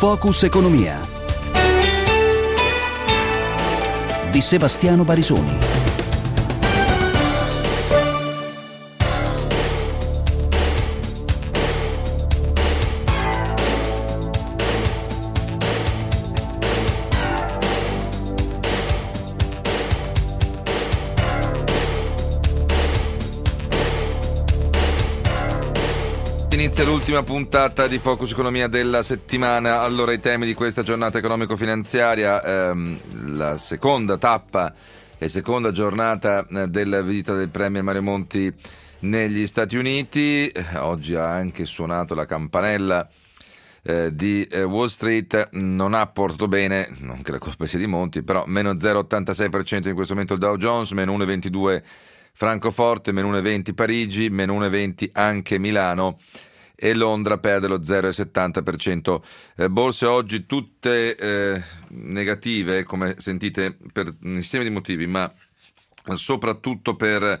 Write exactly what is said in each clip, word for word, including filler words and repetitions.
Focus Economia di Sebastiano Barisoni. Inizia l'ultima puntata di Focus Economia della settimana. Allora, i temi di questa giornata economico-finanziaria, ehm, la seconda tappa e seconda giornata della visita del Premier Mario Monti negli Stati Uniti. Oggi ha anche suonato la campanella eh, di eh, Wall Street, non ha portato bene, non che la colpa sia di Monti, però meno zero virgola ottantasei per cento in questo momento il Dow Jones, meno uno virgola ventidue Francoforte, meno uno virgola venti Parigi, meno uno virgola venti anche Milano, e Londra perde lo zero virgola settanta per cento. Eh, borse oggi tutte eh, negative, come sentite, per un insieme di motivi, ma soprattutto per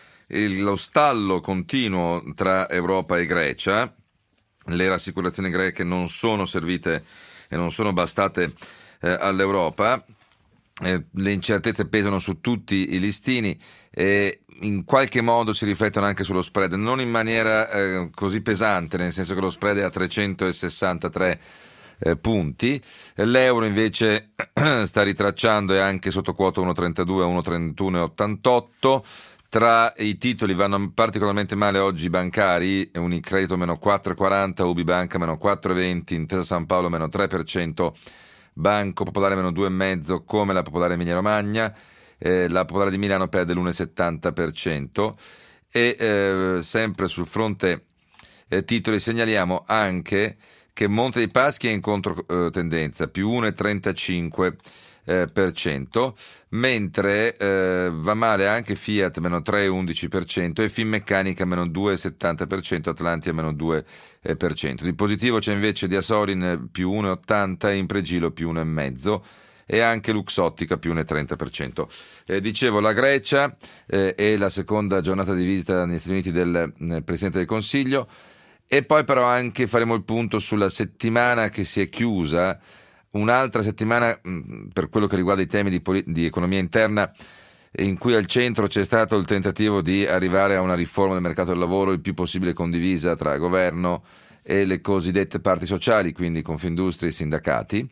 il, lo stallo continuo tra Europa e Grecia. Le rassicurazioni greche non sono servite e non sono bastate eh, all'Europa. Eh, le incertezze pesano su tutti i listini e in qualche modo si riflettono anche sullo spread, non in maniera eh, così pesante, nel senso che lo spread è a trecentosessantatré eh, punti. L'euro invece sta ritracciando, e anche sotto quota uno virgola trentadue a uno virgola trentuno e ottantotto. Tra i titoli vanno particolarmente male oggi i bancari: Unicredito meno quattro virgola quaranta, Ubibanca meno quattro virgola venti, Intesa San Paolo meno tre per cento, Banco Popolare meno due virgola cinque, come la Popolare Emilia Romagna. Eh, la Popolare di Milano perde l'uno virgola settanta per cento. E eh, sempre sul fronte eh, titoli segnaliamo anche che Monte dei Paschi è in controtendenza, più uno virgola trentacinque per cento, mentre eh, va male anche Fiat meno tre virgola undici per cento e Finmeccanica meno due virgola settanta per cento, Atlantia meno due per cento. Di positivo c'è invece Diasorin più uno virgola ottanta, Impregilo più uno virgola cinque e anche Luxottica più uno virgola trenta per cento. Eh, dicevo, la Grecia eh, è la seconda giornata di visita negli Stati Uniti del eh, Presidente del Consiglio, e poi però anche faremo il punto sulla settimana che si è chiusa, un'altra settimana mh, per quello che riguarda i temi di, poli- di economia interna, in cui al centro c'è stato il tentativo di arrivare a una riforma del mercato del lavoro il più possibile condivisa tra governo e le cosiddette parti sociali, quindi Confindustria e sindacati.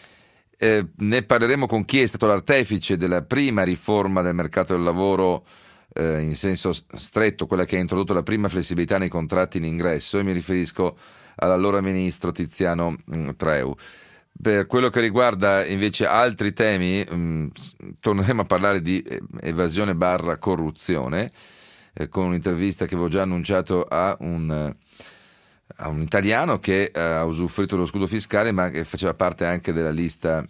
Eh, ne parleremo con chi è stato l'artefice della prima riforma del mercato del lavoro eh, in senso stretto, quella che ha introdotto la prima flessibilità nei contratti in ingresso, e mi riferisco all'allora ministro Tiziano mh, Treu. Per quello che riguarda invece altri temi, mh, torneremo a parlare di evasione barra corruzione, eh, con un'intervista che avevo già annunciato a un, a un italiano che eh, ha usufruito dello scudo fiscale, ma che faceva parte anche della lista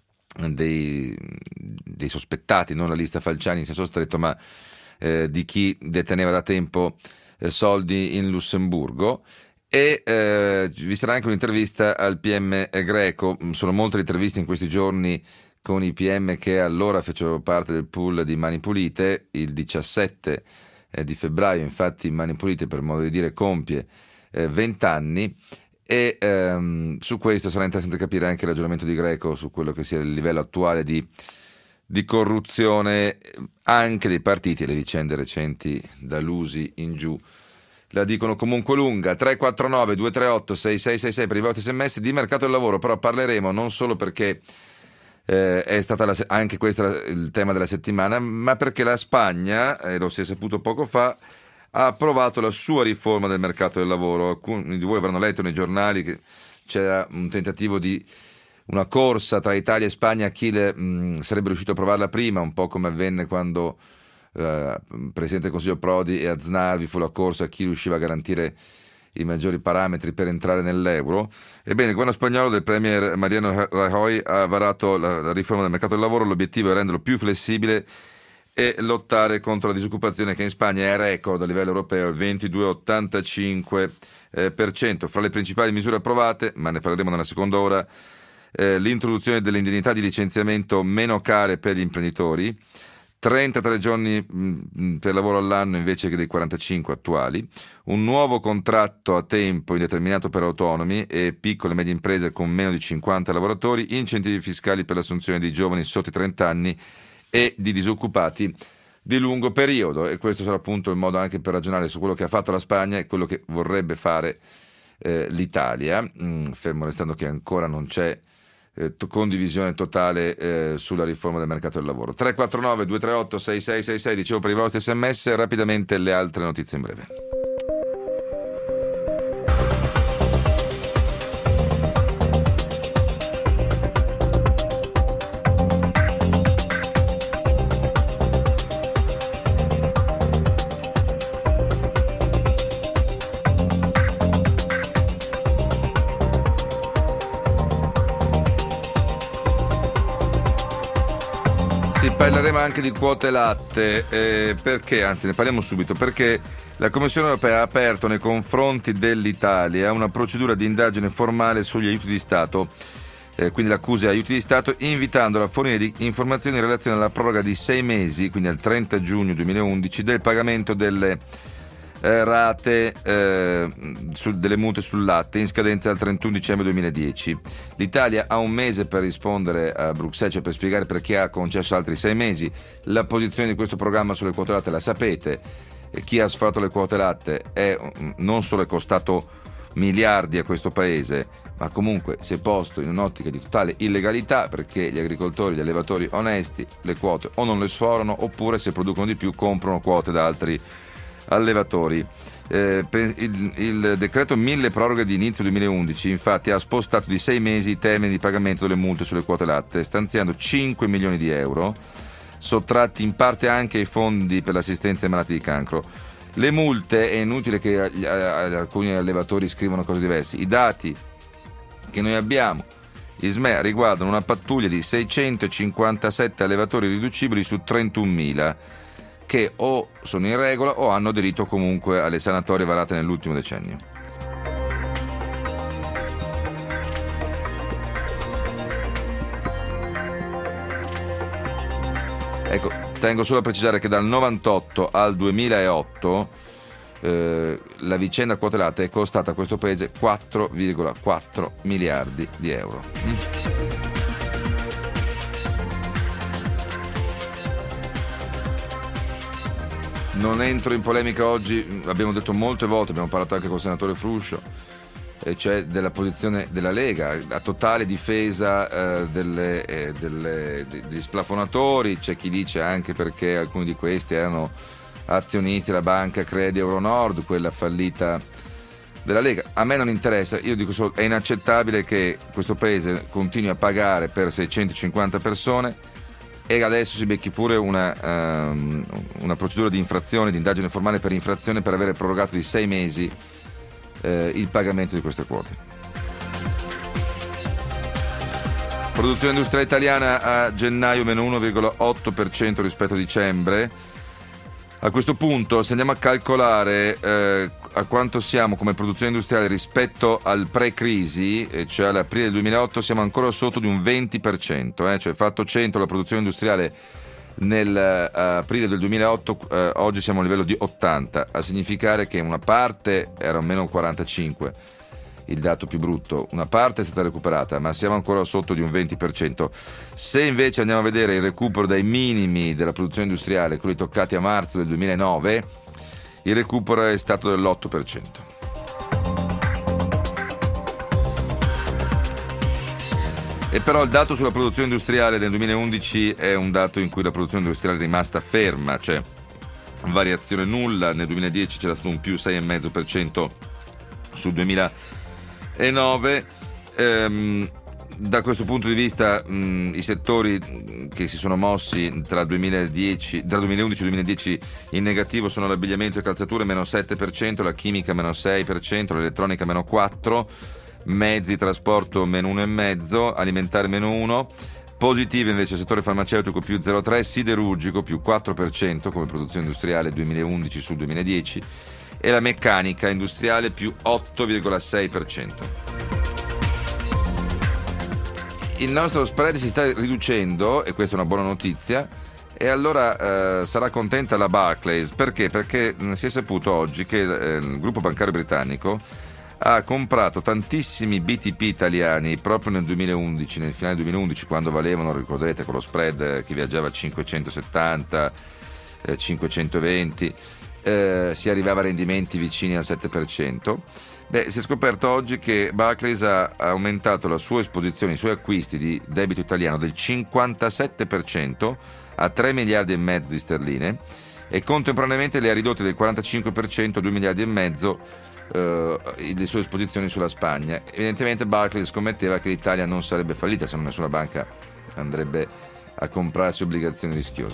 dei, dei sospettati, non la lista Falciani in senso stretto, ma eh, di chi deteneva da tempo eh, soldi in Lussemburgo. E eh, vi sarà anche un'intervista al P M greco. Sono molte le interviste in questi giorni con i P M che allora fecero parte del pool di Mani Pulite. Il diciassette eh, di febbraio, infatti, Mani Pulite, per modo di dire, compie eh, venti anni, e ehm, su questo sarà interessante capire anche il ragionamento di Greco su quello che sia il livello attuale di, di corruzione anche dei partiti, e le vicende recenti da Lusi in giù la dicono comunque lunga. Tre quattro nove due tre otto sei sei sei sei per i vostri sms. Di mercato del lavoro però parleremo non solo perché eh, è stata la, anche questo il tema della settimana, ma perché la Spagna, e eh, lo si è saputo poco fa, ha approvato la sua riforma del mercato del lavoro. Alcuni di voi avranno letto nei giornali che c'era un tentativo di una corsa tra Italia e Spagna a chi le, mh, sarebbe riuscito a approvarla prima, un po' come avvenne quando Uh, Presidente del Consiglio Prodi e Aznar vi fu la corsa a chi riusciva a garantire i maggiori parametri per entrare nell'euro. Ebbene, il governo spagnolo del premier Mariano Rajoy ha varato la, la riforma del mercato del lavoro. L'obiettivo è renderlo più flessibile e lottare contro la disoccupazione, che in Spagna è record a livello europeo, il ventidue virgola ottantacinque per cento. Fra le principali misure approvate, ma ne parleremo nella seconda ora, eh, l'introduzione delle indennità di licenziamento meno care per gli imprenditori, trentatré giorni mh, per lavoro all'anno invece che dei quarantacinque attuali, un nuovo contratto a tempo indeterminato per autonomi e piccole e medie imprese con meno di cinquanta lavoratori, incentivi fiscali per l'assunzione di giovani sotto i trenta anni e di disoccupati di lungo periodo. E questo sarà appunto il modo anche per ragionare su quello che ha fatto la Spagna e quello che vorrebbe fare eh, l'Italia, mh, fermo restando che ancora non c'è Eh, condivisione totale eh, sulla riforma del mercato del lavoro. Tre quattro nove due tre otto sei sei sei sei, dicevo per i vostri sms. Rapidamente le altre notizie in breve. Parleremo anche di quote latte, eh, perché, anzi ne parliamo subito, perché la Commissione europea ha aperto nei confronti dell'Italia una procedura di indagine formale sugli aiuti di Stato, eh, quindi l'accusa di aiuti di Stato, invitandola a fornire di informazioni in relazione alla proroga di sei mesi, quindi al trenta giugno duemilaundici, del pagamento delle eh, rate eh, su, delle multe sul latte in scadenza al trentuno dicembre duemiladieci. L'Italia ha un mese per rispondere a Bruxelles, cioè per spiegare perché ha concesso altri sei mesi. La posizione di questo programma sulle quote latte la sapete. Chi ha sfrattato le quote latte è, non solo è costato miliardi a questo paese, ma comunque si è posto in un'ottica di totale illegalità, perché gli agricoltori, gli allevatori onesti le quote o non le sforano, oppure se producono di più comprano quote da altri allevatori. Eh, il, il decreto mille proroghe di inizio duemilaundici infatti ha spostato di sei mesi i termini di pagamento delle multe sulle quote latte, stanziando cinque milioni di euro, sottratti in parte anche ai fondi per l'assistenza ai malati di cancro. Le multe, è inutile che agli, a, a, alcuni allevatori scrivano cose diverse, i dati che noi abbiamo, Ismea, riguardano una pattuglia di seicentocinquantasette allevatori riducibili su trentunomila, che o sono in regola o hanno aderito comunque alle sanatorie varate nell'ultimo decennio. Ecco, tengo solo a precisare che dal novantotto al duemilaotto eh, la vicenda quote latte è costata a questo paese quattro virgola quattro miliardi di euro. Mm. Non entro in polemica oggi, abbiamo detto molte volte, abbiamo parlato anche con il senatore Fruscio, e cioè della posizione della Lega, a totale difesa eh, delle, eh, delle, degli splafonatori. C'è chi dice anche perché alcuni di questi erano azionisti della banca Credi Euronord, quella fallita della Lega. A me non interessa, io dico solo è inaccettabile che questo paese continui a pagare per seicentocinquanta persone e adesso si becchi pure una, um, una procedura di infrazione, di indagine formale per infrazione, per avere prorogato di sei mesi eh, il pagamento di queste quote. Produzione industriale italiana a gennaio meno uno virgola otto per cento rispetto a dicembre. A questo punto, se andiamo a calcolare eh, a quanto siamo come produzione industriale rispetto al pre-crisi, eh, cioè all'aprile del duemilaotto, siamo ancora sotto di un venti per cento, eh, cioè fatto cento la produzione industriale nell'aprile uh, del duemilaotto, uh, oggi siamo a un livello di ottanta, a significare che una parte era meno quarantacinque, il dato più brutto, una parte è stata recuperata, ma siamo ancora sotto di un venti per cento. Se invece andiamo a vedere il recupero dai minimi della produzione industriale, quelli toccati a marzo del duemilanove, il recupero è stato dell'otto per cento. E però il dato sulla produzione industriale del duemilaundici è un dato in cui la produzione industriale è rimasta ferma, cioè variazione nulla. Nel duemiladieci c'era stato un più sei virgola cinque per cento sul duemilanove. Ehm, da questo punto di vista mh, i settori che si sono mossi tra, duemiladieci, tra duemilaundici e duemiladieci in negativo sono l'abbigliamento e calzature meno sette per cento, la chimica meno sei per cento, l'elettronica meno quattro per cento, mezzi, trasporto meno uno virgola cinque per cento, alimentare meno uno per cento. Positive invece il settore farmaceutico più zero virgola tre per cento, siderurgico più quattro per cento come produzione industriale duemilaundici sul duemiladieci, e la meccanica industriale più otto virgola sei per cento. Il nostro spread si sta riducendo, e questa è una buona notizia, E allora eh, sarà contenta la Barclays, perché? Perché mh, si è saputo oggi che eh, il gruppo bancario britannico ha comprato tantissimi B T P italiani proprio nel duemilaundici, nel finale duemilaundici, quando valevano, ricorderete, con lo spread eh, che viaggiava a cinquecentosettanta, eh, cinquecentoventi, eh, si arrivava a rendimenti vicini al sette per cento. Beh, si è scoperto oggi che Barclays ha aumentato la sua esposizione, i suoi acquisti di debito italiano del cinquantasette per cento a tre miliardi e mezzo di sterline, e contemporaneamente le ha ridotte del quarantacinque per cento a due miliardi e mezzo eh, le sue esposizioni sulla Spagna. Evidentemente Barclays scommetteva che l'Italia non sarebbe fallita, se non nessuna banca andrebbe a comprarsi obbligazioni rischiose.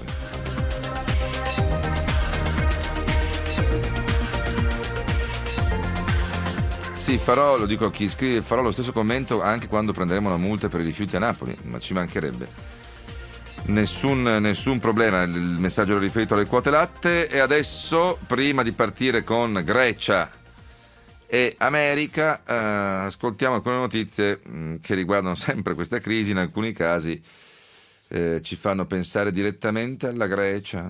Sì, farò, lo dico a chi scrive, farò lo stesso commento anche quando prenderemo la multa per i rifiuti a Napoli, ma ci mancherebbe. Nessun, nessun problema, il messaggio era riferito alle quote latte. E adesso, prima di partire con Grecia e America, eh, ascoltiamo alcune notizie mh, che riguardano sempre questa crisi. In alcuni casi eh, ci fanno pensare direttamente alla Grecia.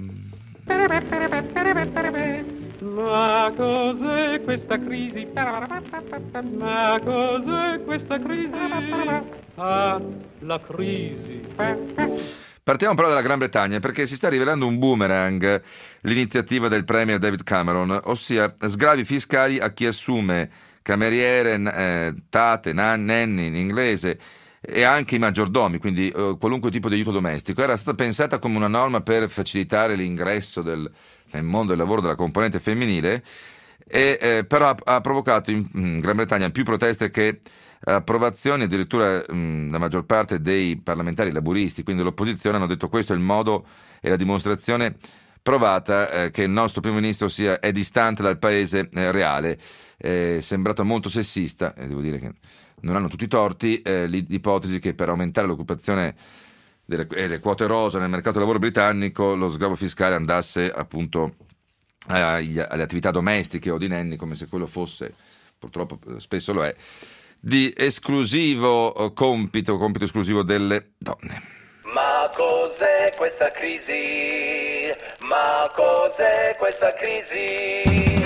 Ma cos'è questa crisi? Ma cos'è questa crisi? Ah, la crisi. Partiamo però dalla Gran Bretagna, perché si sta rivelando un boomerang l'iniziativa del premier David Cameron, ossia sgravi fiscali a chi assume cameriere, eh, tate, nan, nanny in inglese, e anche i maggiordomi, quindi eh, qualunque tipo di aiuto domestico. Era stata pensata come una norma per facilitare l'ingresso del, nel mondo del lavoro della componente femminile, e, eh, però ha, ha provocato in, in Gran Bretagna più proteste che approvazioni. Addirittura mh, la maggior parte dei parlamentari laburisti, quindi l'opposizione, hanno detto: questo è il modo e la dimostrazione provata eh, che il nostro primo ministro sia, è distante dal paese eh, reale. È sembrato molto sessista, e devo dire che non hanno tutti i torti, eh, l'ipotesi che per aumentare l'occupazione delle, e le quote rosa nel mercato del lavoro britannico lo sgravo fiscale andasse appunto agli, alle attività domestiche o di nanny, come se quello fosse, purtroppo spesso lo è, di esclusivo compito, compito esclusivo delle donne. Ma cos'è questa crisi? Ma cos'è questa crisi?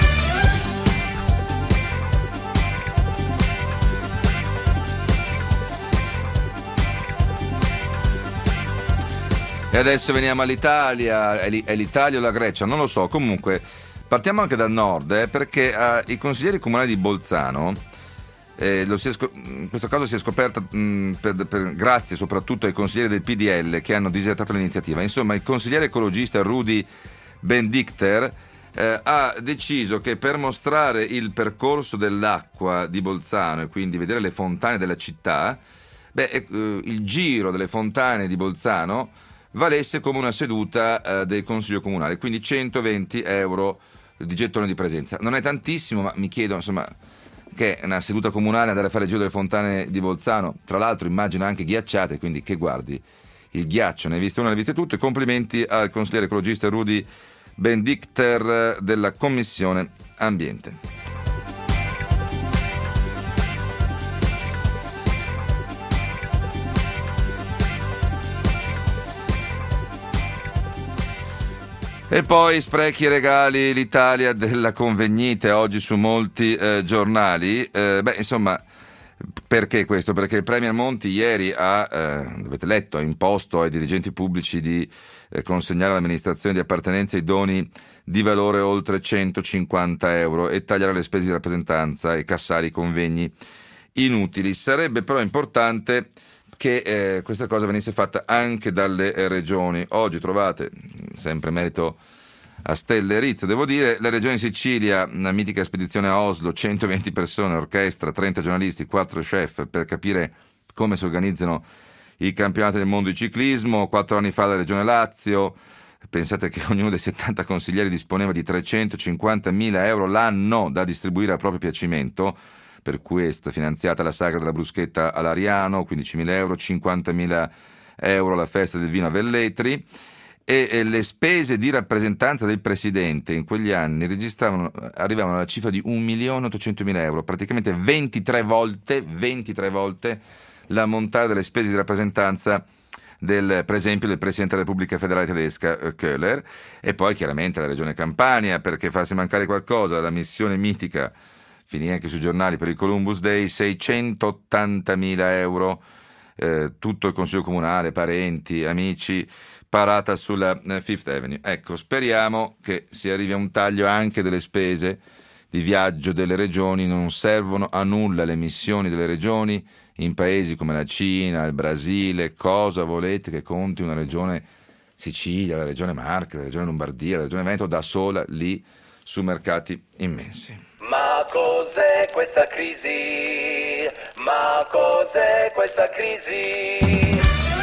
E adesso veniamo all'Italia. È l'Italia o la Grecia? Non lo so. Comunque partiamo anche dal nord, eh, perché eh, i consiglieri comunali di Bolzano, Eh, lo si è scop- in questo caso si è scoperta mh, per, per, grazie soprattutto ai consiglieri del P D L che hanno disertato l'iniziativa. Insomma, il consigliere ecologista Rudy Bendichter eh, ha deciso che per mostrare il percorso dell'acqua di Bolzano e quindi vedere le fontane della città, beh, eh, il giro delle fontane di Bolzano valesse come una seduta eh, del Consiglio Comunale, quindi centoventi euro di gettone di presenza. Non è tantissimo, ma mi chiedo, insomma, che è una seduta comunale, andare a fare il giro delle fontane di Bolzano, tra l'altro immagino anche ghiacciate, quindi che guardi il ghiaccio, ne hai viste una, ne hai viste tutte. Complimenti al consigliere ecologista Rudy Bendichter della Commissione Ambiente. E poi sprechi e regali, l'Italia della convegnite oggi su molti eh, giornali. Eh, beh, insomma, perché questo? Perché il Premier Monti ieri ha, eh, avete letto, ha imposto ai dirigenti pubblici di eh, consegnare all'amministrazione di appartenenza i doni di valore oltre centocinquanta euro e tagliare le spese di rappresentanza e cassare i convegni inutili. Sarebbe però importante che eh, questa cosa venisse fatta anche dalle eh, regioni. Oggi trovate, sempre merito a Stelle e Rizzo, devo dire, la regione Sicilia, una mitica spedizione a Oslo, centoventi persone, orchestra, trenta giornalisti, quattro chef, per capire come si organizzano i campionati del mondo di ciclismo. Quattro anni fa la regione Lazio, pensate che ognuno dei settanta consiglieri disponeva di trecentocinquantamila euro l'anno da distribuire a proprio piacimento, per cui è stata finanziata la sagra della bruschetta all'Ariano, quindicimila euro, cinquantamila euro la festa del vino a Velletri, e, e le spese di rappresentanza del presidente in quegli anni registravano, arrivavano alla cifra di un milione ottocentomila euro, praticamente ventitré volte, ventitré volte l'ammontare delle spese di rappresentanza del, per esempio, del Presidente della Repubblica Federale Tedesca eh, Köhler, e poi chiaramente la Regione Campania, perché farsi mancare qualcosa, la missione mitica, finì anche sui giornali per il Columbus Day, seicentottantamila euro, eh, tutto il Consiglio Comunale, parenti, amici, parata sulla eh, Fifth Avenue. Ecco, speriamo che si arrivi a un taglio anche delle spese di viaggio delle regioni. Non servono a nulla le missioni delle regioni in paesi come la Cina, il Brasile. Cosa volete che conti una regione Sicilia, la regione Marche, la regione Lombardia, la regione Veneto da sola lì su mercati immensi? Ma cos'è questa crisi? Ma cos'è questa crisi?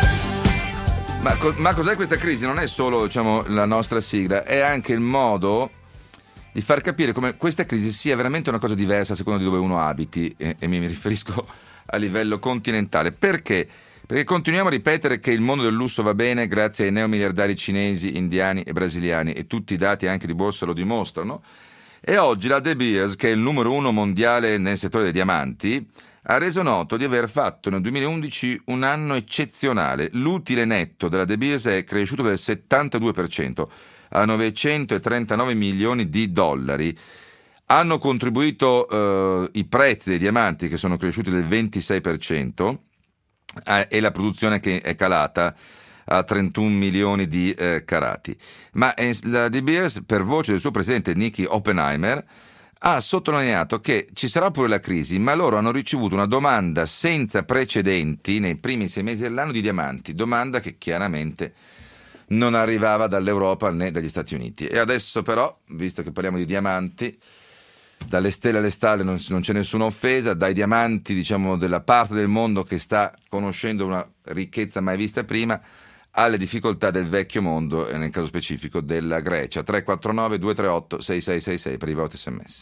Ma, co- ma cos'è questa crisi? Non è solo, diciamo, la nostra sigla, è anche il modo di far capire come questa crisi sia veramente una cosa diversa a seconda di dove uno abiti, e, e mi riferisco a livello continentale. Perché? Perché continuiamo a ripetere che il mondo del lusso va bene grazie ai neomiliardari cinesi, indiani e brasiliani, e tutti i dati anche di borsa lo dimostrano. E oggi la De Beers, che è il numero uno mondiale nel settore dei diamanti, ha reso noto di aver fatto nel duemilaundici un anno eccezionale. L'utile netto della De Beers è cresciuto del settantadue per cento a novecentotrentanove milioni di dollari. Hanno contribuito eh, i prezzi dei diamanti, che sono cresciuti del ventisei per cento, eh, e la produzione che è calata a trentuno milioni di eh, carati. Ma eh, la De Beers, per voce del suo presidente Nicky Oppenheimer, ha sottolineato che ci sarà pure la crisi, ma loro hanno ricevuto una domanda senza precedenti nei primi sei mesi dell'anno di diamanti, domanda che chiaramente non arrivava dall'Europa né dagli Stati Uniti. E adesso però, visto che parliamo di diamanti, dalle stelle alle stalle non, non c'è nessuna offesa, dai diamanti, diciamo, della parte del mondo che sta conoscendo una ricchezza mai vista prima, alle difficoltà del vecchio mondo, e nel caso specifico della Grecia. Tre quattro nove due tre otto sei sei sei sei per i vostri sms.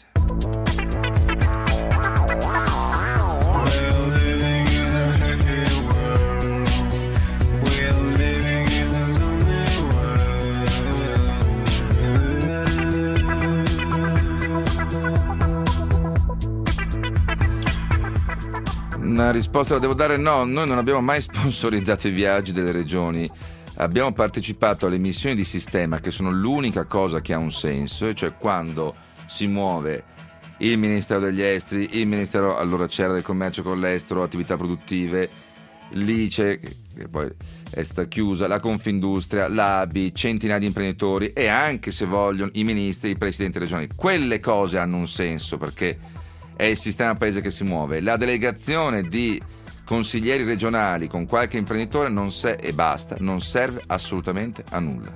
Una risposta la devo dare: no, noi non abbiamo mai sponsorizzato i viaggi delle regioni, abbiamo partecipato alle missioni di sistema, che sono l'unica cosa che ha un senso, e cioè quando si muove il Ministero degli Esteri, il Ministero, allora c'era, del Commercio con l'Estero, attività produttive, l'I C E, che poi è stata chiusa, la Confindustria, l'A B I, centinaia di imprenditori e anche, se vogliono, i ministri, i presidenti regionali. Quelle cose hanno un senso, perché è il sistema paese che si muove. La delegazione di consiglieri regionali con qualche imprenditore non se- e basta, non serve assolutamente a nulla.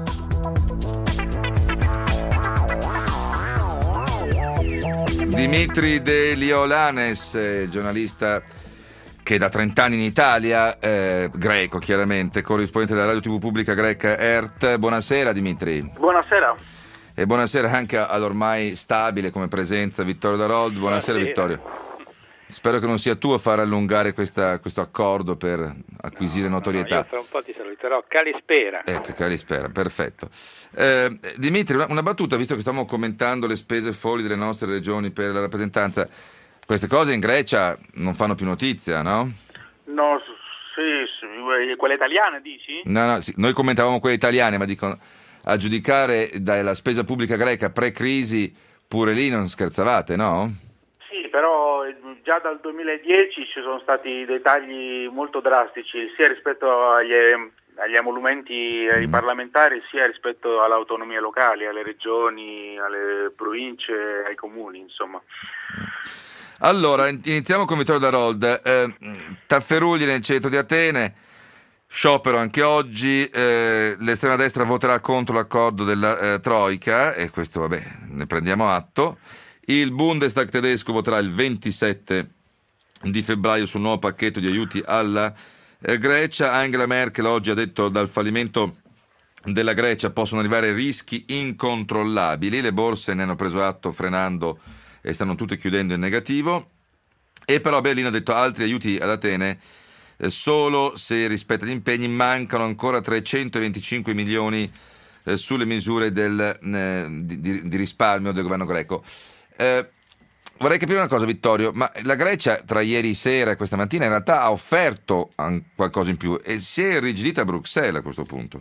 Dimitri De Liolanes, giornalista che da trent'anni in Italia, eh, greco chiaramente, corrispondente della radio tivù pubblica greca E R T. Buonasera Dimitri. Buonasera. E buonasera anche all'ormai stabile come presenza Vittorio Darold. Buonasera, buonasera. Vittorio. Spero che non sia tu a far allungare questa, questo accordo per acquisire no, notorietà. No, io tra un po' ti saluterò. Calispera. Ecco, Calispera, perfetto. Eh, Dimitri, una, una battuta, visto che stiamo commentando le spese folli delle nostre regioni per la rappresentanza. Queste cose in Grecia non fanno più notizia, no? No, sì, sì, quelle italiane dici? No, no, sì, noi commentavamo quelle italiane, ma dicono, a giudicare dalla spesa pubblica greca pre-crisi, pure lì non scherzavate, no? Sì, però già dal duemiladieci ci sono stati dei tagli molto drastici, sia rispetto agli, agli emolumenti ai mm. parlamentari, sia rispetto all'autonomia locale, alle regioni, alle province, ai comuni, insomma. Allora, iniziamo con Vittorio Darold. Eh, Tafferugli nel centro di Atene, sciopero anche oggi, eh, l'estrema destra voterà contro l'accordo della eh, Troica, e questo vabbè, ne prendiamo atto. Il Bundestag tedesco voterà il ventisette di febbraio sul nuovo pacchetto di aiuti alla eh, Grecia. Angela Merkel oggi ha detto: dal fallimento della Grecia possono arrivare rischi incontrollabili. Le borse ne hanno preso atto frenando e stanno tutte chiudendo in negativo. E però Berlino ha detto: altri aiuti ad Atene eh, solo se rispetta gli impegni. Mancano ancora trecentoventicinque milioni eh, sulle misure del, eh, di, di risparmio del governo greco. Eh, vorrei capire una cosa, Vittorio, ma la Grecia tra ieri sera e questa mattina in realtà ha offerto qualcosa in più e si è irrigidita a Bruxelles a questo punto.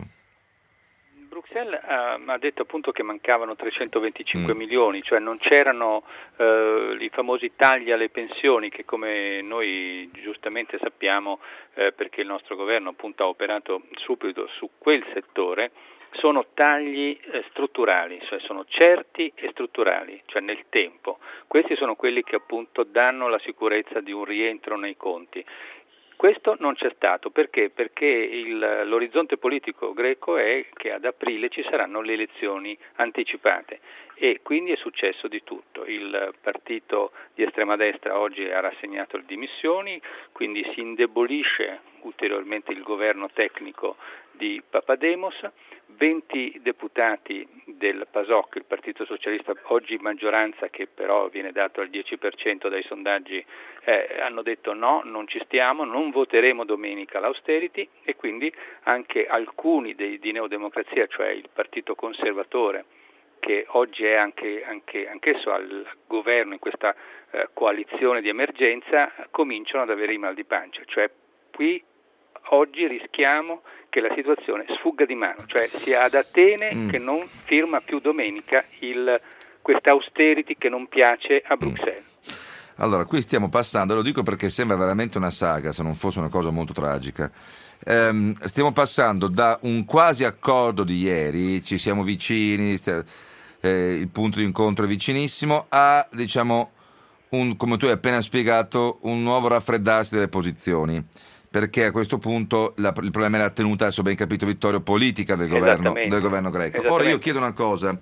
Bruxelles uh, ha detto appunto che mancavano trecentoventicinque mm. milioni, cioè non c'erano uh, i famosi tagli alle pensioni che, come noi giustamente sappiamo, eh, perché il nostro governo appunto ha operato subito su quel settore, sono tagli eh, strutturali, cioè sono certi e strutturali, cioè nel tempo. Questi sono quelli che appunto danno la sicurezza di un rientro nei conti. Questo non c'è stato, perché? Perché il, l'orizzonte politico greco è che ad aprile ci saranno le elezioni anticipate e quindi è successo di tutto. Il partito di estrema destra oggi ha rassegnato le dimissioni, quindi si indebolisce ulteriormente il governo tecnico di Papademos, venti deputati del PASOK, il Partito Socialista, oggi in maggioranza, che però viene dato al dieci per cento dai sondaggi, eh, hanno detto no, non ci stiamo, non voteremo domenica l'austerity, e quindi anche alcuni dei, di Neodemocrazia, cioè il Partito Conservatore, che oggi è anche, anche anch'esso al governo in questa eh, coalizione di emergenza, cominciano ad avere i mal di pancia, cioè qui oggi rischiamo che la situazione sfugga di mano, cioè sia ad Atene mm. che non firma più domenica il, questa austerity che non piace a Bruxelles. Mm. Allora, qui stiamo passando, lo dico perché sembra veramente una saga, se non fosse una cosa molto tragica. Ehm, stiamo passando da un quasi accordo di ieri, ci siamo vicini, st- eh, il punto di incontro è vicinissimo, a, diciamo, un, come tu hai appena spiegato, un nuovo raffreddarsi delle posizioni. Perché a questo punto la, il problema è la tenuta, adesso ben capito Vittorio, politica del governo, del governo greco. Ora io chiedo una cosa,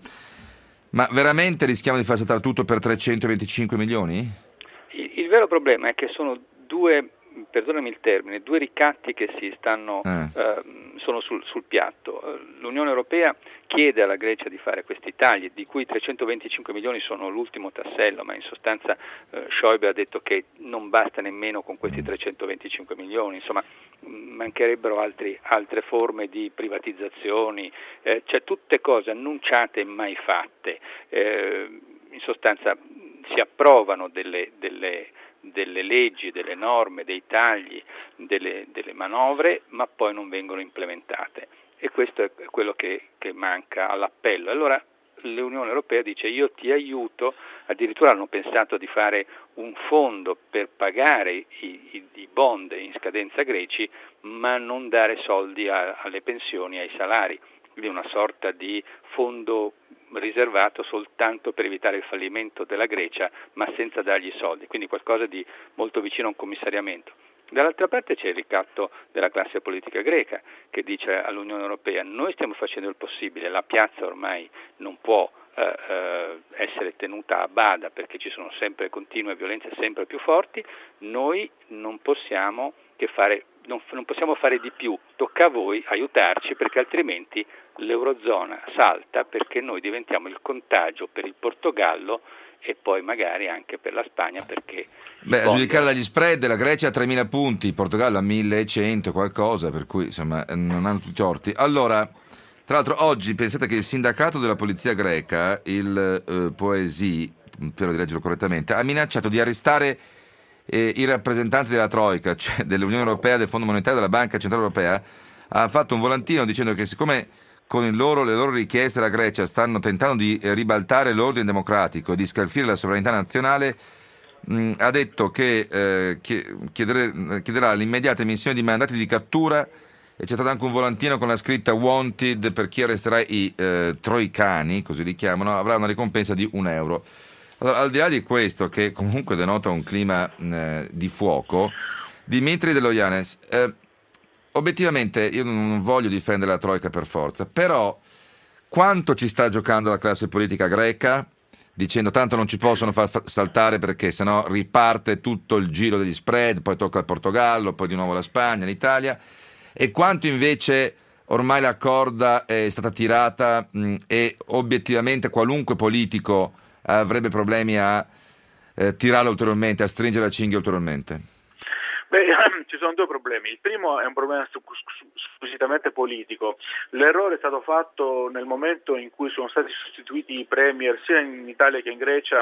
ma veramente rischiamo di far saltare tutto per trecentoventicinque milioni? Il, il vero problema è che sono due, perdonami il termine, due ricatti che si stanno, eh. eh, sono sul, sul piatto. L'Unione Europea chiede alla Grecia di fare questi tagli, di cui trecentoventicinque milioni sono l'ultimo tassello, ma in sostanza eh, Schäuble ha detto che non basta nemmeno con questi trecentoventicinque milioni, insomma mancherebbero altri, altre forme di privatizzazioni, eh, cioè tutte cose annunciate e mai fatte. Eh, in sostanza si approvano delle, delle delle leggi, delle norme, dei tagli, delle, delle manovre, ma poi non vengono implementate, e questo è quello che, che manca all'appello. Allora l'Unione Europea dice: io ti aiuto, addirittura hanno pensato di fare un fondo per pagare i, i, i bond in scadenza greci, ma non dare soldi a, alle pensioni, ai salari, quindi una sorta di fondo riservato soltanto per evitare il fallimento della Grecia, ma senza dargli soldi, quindi qualcosa di molto vicino a un commissariamento. Dall'altra parte c'è il ricatto della classe politica greca, che dice all'Unione Europea: noi stiamo facendo il possibile, la piazza ormai non può eh, eh, essere tenuta a bada perché ci sono sempre continue violenze sempre più forti, noi non possiamo che fare Non, non possiamo fare di più, tocca a voi aiutarci, perché altrimenti l'Eurozona salta, perché noi diventiamo il contagio per il Portogallo e poi magari anche per la Spagna, perché... Beh, a giudicare dagli spread, la Grecia ha tremila punti, il Portogallo ha millecento qualcosa, per cui insomma non hanno tutti i torti. Allora, tra l'altro oggi pensate che il sindacato della polizia greca, il eh, Poesi, spero di leggerlo correttamente, ha minacciato di arrestare E i rappresentanti della Troika, cioè dell'Unione Europea, del Fondo Monetario, della Banca Centrale Europea, ha fatto un volantino dicendo che siccome con il loro, le loro richieste la Grecia stanno tentando di ribaltare l'ordine democratico e di scalfire la sovranità nazionale, mh, ha detto che eh, chiedere, chiederà l'immediata emissione di mandati di cattura, e c'è stato anche un volantino con la scritta "Wanted" per chi arresterà i eh, troicani, così li chiamano, avrà una ricompensa di un euro. Allora, al di là di questo, che comunque denota un clima eh, di fuoco, Dimitri Deloyanis, eh, obiettivamente io non voglio difendere la Troika per forza, però quanto ci sta giocando la classe politica greca, dicendo tanto non ci possono far saltare perché sennò riparte tutto il giro degli spread, poi tocca al Portogallo, poi di nuovo la Spagna, l'Italia, e quanto invece ormai la corda è stata tirata mh, e obiettivamente qualunque politico avrebbe problemi a eh, tirarla ulteriormente, a stringere la cinghia ulteriormente? Beh, ci sono due problemi. Il primo è un problema squisitamente politico. L'errore è stato fatto nel momento in cui sono stati sostituiti i premier sia in Italia che in Grecia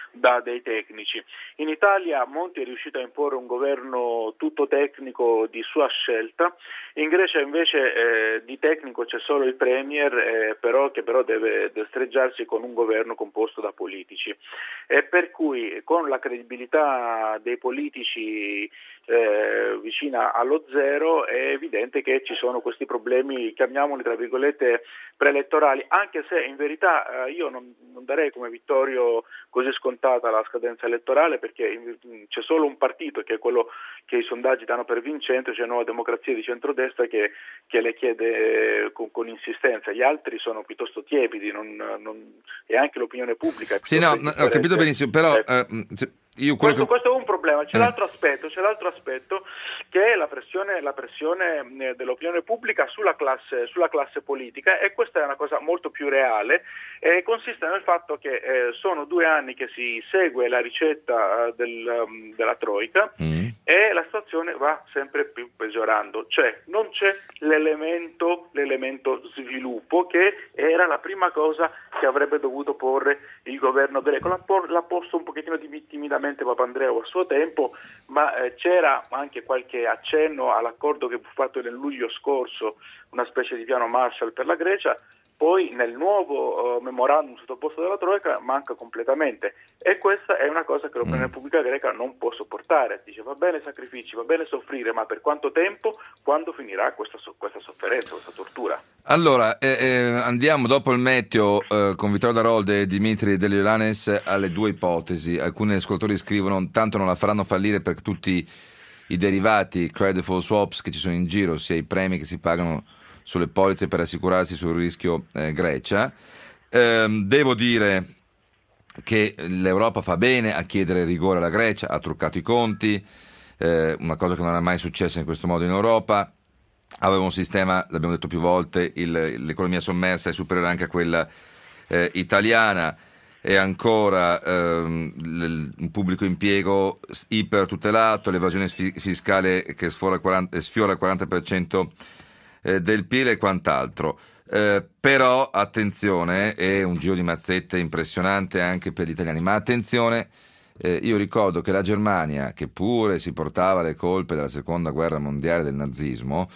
da dei tecnici. In Italia Monti è riuscito a imporre un governo tutto tecnico di sua scelta, in Grecia invece eh, di tecnico c'è solo il premier, eh, però, che però deve destreggiarsi con un governo composto da politici, e per cui con la credibilità dei politici eh, vicina allo zero è evidente che ci sono questi problemi, chiamiamoli tra virgolette preelettorali, anche se in verità eh, io non, non darei come vittorio così scontata la scadenza elettorale, perché in, c'è solo un partito che è quello che i sondaggi danno per vincente, cioè Nuova Democrazia di centrodestra, che, che le chiede con, con insistenza. Gli altri sono piuttosto tiepidi, non, non, e anche l'opinione pubblica è sì, no, ho capito benissimo, però ecco. eh, io quello questo, che... questo è un problema. C'è eh. l'altro aspetto, c'è l'altro aspetto che è la pressione, la pressione dell'opinione pubblica sulla classe, sulla classe politica, e questa è una cosa molto più reale, e consiste nel fatto che eh, sono due anni che si segue la ricetta del, um, della Troica mm. e la situazione va sempre più peggiorando, cioè non c'è l'elemento, l'elemento sviluppo, che era la prima cosa che avrebbe dovuto porre il governo greco. L'ha, l'ha posto un pochettino timidamente Papandreou a suo tempo, ma eh, c'era anche qualche accenno all'accordo che fu fatto nel luglio scorso, una specie di piano Marshall per la Grecia. Poi nel nuovo uh, memorandum sottoposto dalla Troica manca completamente, e questa è una cosa che l'opinione mm. pubblica greca non può sopportare. Dice: va bene sacrifici, va bene soffrire, ma per quanto tempo? Quando finirà questa, so- questa sofferenza, questa tortura? Allora, eh, eh, andiamo dopo il meteo eh, con Vittorio Darolde e Dimitri Delionanes alle due ipotesi. Alcuni ascoltatori scrivono: tanto non la faranno fallire per tutti i derivati, credit default swaps che ci sono in giro, sia i premi che si pagano sulle polizze per assicurarsi sul rischio eh, Grecia. Eh, devo dire che l'Europa fa bene a chiedere rigore alla Grecia, ha truccato i conti, eh, una cosa che non è mai successa in questo modo in Europa. Aveva un sistema, l'abbiamo detto più volte, il, l'economia sommersa è superiore anche a quella eh, italiana, e ancora ehm, l- un pubblico impiego ipertutelato, l'evasione fi- fiscale che sfiora il quaranta, sfiora il quaranta per cento eh, del P I L e quant'altro. Eh, però attenzione, è un giro di mazzette impressionante anche per gli italiani, ma attenzione, eh, io ricordo che la Germania, che pure si portava le colpe della seconda guerra mondiale del nazismo,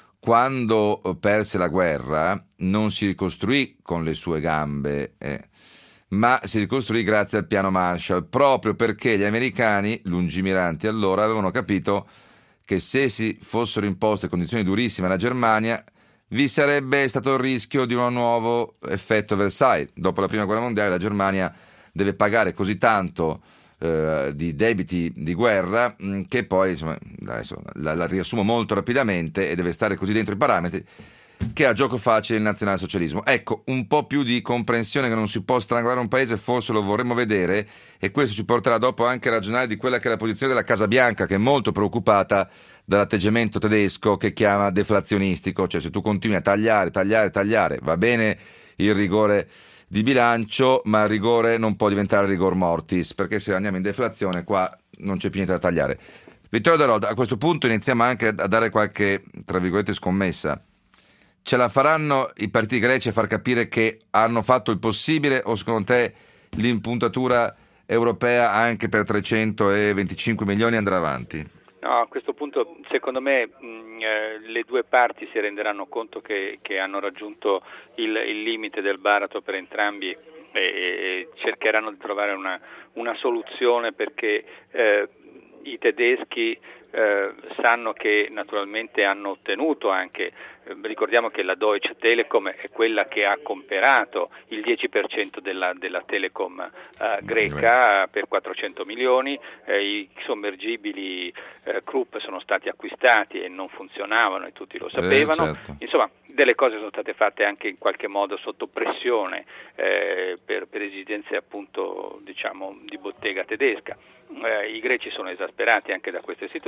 quando perse la guerra non si ricostruì con le sue gambe, eh, ma si ricostruì grazie al piano Marshall, proprio perché gli americani, lungimiranti allora, avevano capito che se si fossero imposte condizioni durissime alla Germania vi sarebbe stato il rischio di un nuovo effetto Versailles. Dopo la prima guerra mondiale la Germania deve pagare così tanto eh, di debiti di guerra mh, che poi, insomma, adesso la, la riassumo molto rapidamente, e deve stare così dentro i parametri, che ha gioco facile il nazionalsocialismo. Ecco, un po' più di comprensione che non si può strangolare un paese, forse lo vorremmo vedere, e questo ci porterà dopo anche a ragionare di quella che è la posizione della Casa Bianca, che è molto preoccupata dall'atteggiamento tedesco che chiama deflazionistico, cioè se tu continui a tagliare, tagliare, tagliare, va bene il rigore di bilancio, ma il rigore non può diventare rigor mortis, perché se andiamo in deflazione qua non c'è più niente da tagliare. Vittorio Darolde, a questo punto iniziamo anche a dare qualche, tra virgolette, scommessa. Ce la faranno i partiti greci a far capire che hanno fatto il possibile, o secondo te l'impuntatura europea anche per trecentoventicinque milioni andrà avanti? No, a questo punto secondo me mh, eh, le due parti si renderanno conto che, che hanno raggiunto il, il limite del baratro per entrambi, e, e cercheranno di trovare una, una soluzione, perché eh, i tedeschi eh, sanno che naturalmente hanno ottenuto anche, eh, ricordiamo che la Deutsche Telekom è quella che ha comprato il dieci per cento della, della Telecom eh, greca per quattrocento milioni, eh, i sommergibili eh, Krupp sono stati acquistati e non funzionavano e tutti lo sapevano, eh, certo. Insomma delle cose sono state fatte anche in qualche modo sotto pressione eh, per, per esigenze appunto diciamo di bottega tedesca. Eh, I greci sono esasperati anche da queste situazioni.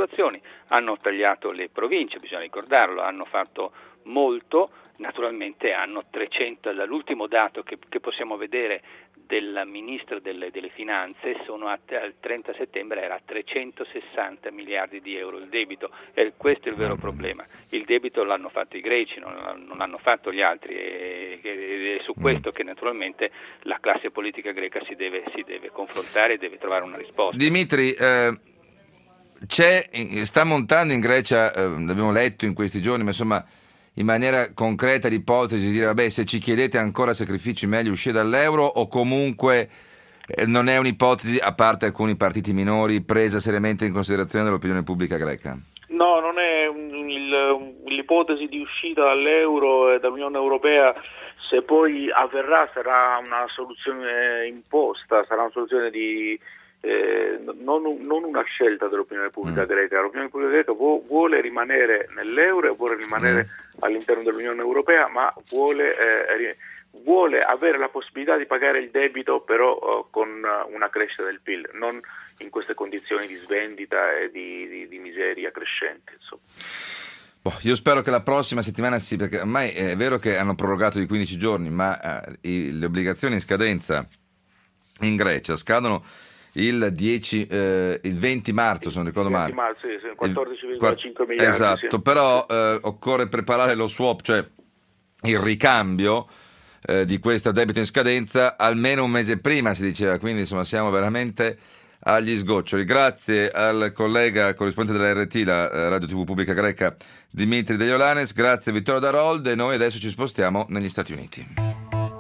agevolazioni, hanno tagliato le province, bisogna ricordarlo, hanno fatto molto, naturalmente hanno trecento, l'ultimo dato che, che possiamo vedere del ministro delle, delle finanze sono a, al trenta settembre era trecentosessanta miliardi di euro il debito, e questo è il vero problema. Il debito l'hanno fatto i greci, non, non l'hanno fatto gli altri, e, e è su questo che naturalmente la classe politica greca si deve, si deve confrontare e deve trovare una risposta. Dimitri, eh, c'è, sta montando in Grecia, eh, l'abbiamo letto in questi giorni, ma insomma in maniera concreta l'ipotesi di dire vabbè, se ci chiedete ancora sacrifici meglio uscire dall'euro, o comunque eh, non è un'ipotesi, a parte alcuni partiti minori, presa seriamente in considerazione dall'opinione pubblica greca? No, non è un, il, l'ipotesi di uscita dall'euro e dall'Unione Europea, se poi avverrà sarà una soluzione imposta, sarà una soluzione di Eh, non, non una scelta dell'opinione pubblica mm. greca. L'opinione pubblica greca vu- vuole rimanere nell'euro e vuole rimanere mm. all'interno dell'Unione Europea, ma vuole, eh, vuole avere la possibilità di pagare il debito, però uh, con uh, una crescita del P I L, non in queste condizioni di svendita e di, di, di miseria crescente, insomma. Boh, io spero che la prossima settimana sì, perché ormai è vero che hanno prorogato di quindici giorni, ma uh, i, le obbligazioni in scadenza in Grecia scadono il dieci, eh, il venti marzo, se non ricordo male. venti marzo, sì, quattordici virgola cinque miliardi. Esatto, sì. però eh, occorre preparare lo swap, cioè il ricambio eh, di questo debito in scadenza almeno un mese prima, si diceva, quindi insomma siamo veramente agli sgoccioli. Grazie al collega corrispondente della R T, la eh, Radio tivù pubblica greca, Dimitri Deliolannis, grazie a Vittorio Darold, e noi adesso ci spostiamo negli Stati Uniti.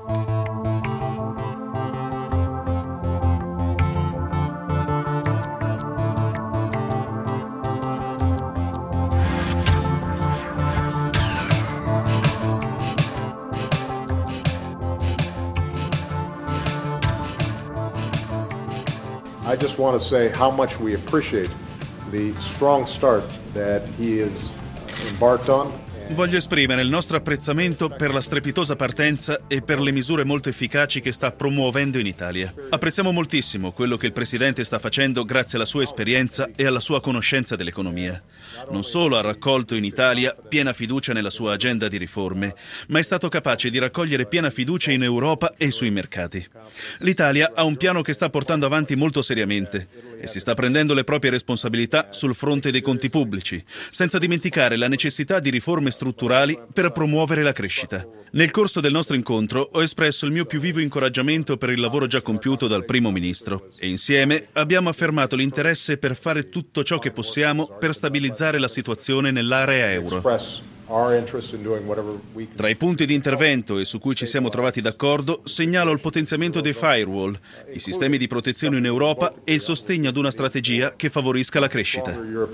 I just want to say how much we appreciate the strong start that he has embarked on. Voglio esprimere il nostro apprezzamento per la strepitosa partenza e per le misure molto efficaci che sta promuovendo in Italia. Apprezziamo moltissimo quello che il Presidente sta facendo grazie alla sua esperienza e alla sua conoscenza dell'economia. Non solo ha raccolto in Italia piena fiducia nella sua agenda di riforme, ma è stato capace di raccogliere piena fiducia in Europa e sui mercati. L'Italia ha un piano che sta portando avanti molto seriamente e si sta prendendo le proprie responsabilità sul fronte dei conti pubblici, senza dimenticare la necessità di riforme strutturali per promuovere la crescita. Nel corso del nostro incontro ho espresso il mio più vivo incoraggiamento per il lavoro già compiuto dal Primo Ministro e insieme abbiamo affermato l'interesse per fare tutto ciò che possiamo per stabilizzare la situazione nell'area euro. Tra i punti di intervento e su cui ci siamo trovati d'accordo segnalo il potenziamento dei firewall, i sistemi di protezione in Europa e il sostegno ad una strategia che favorisca la crescita.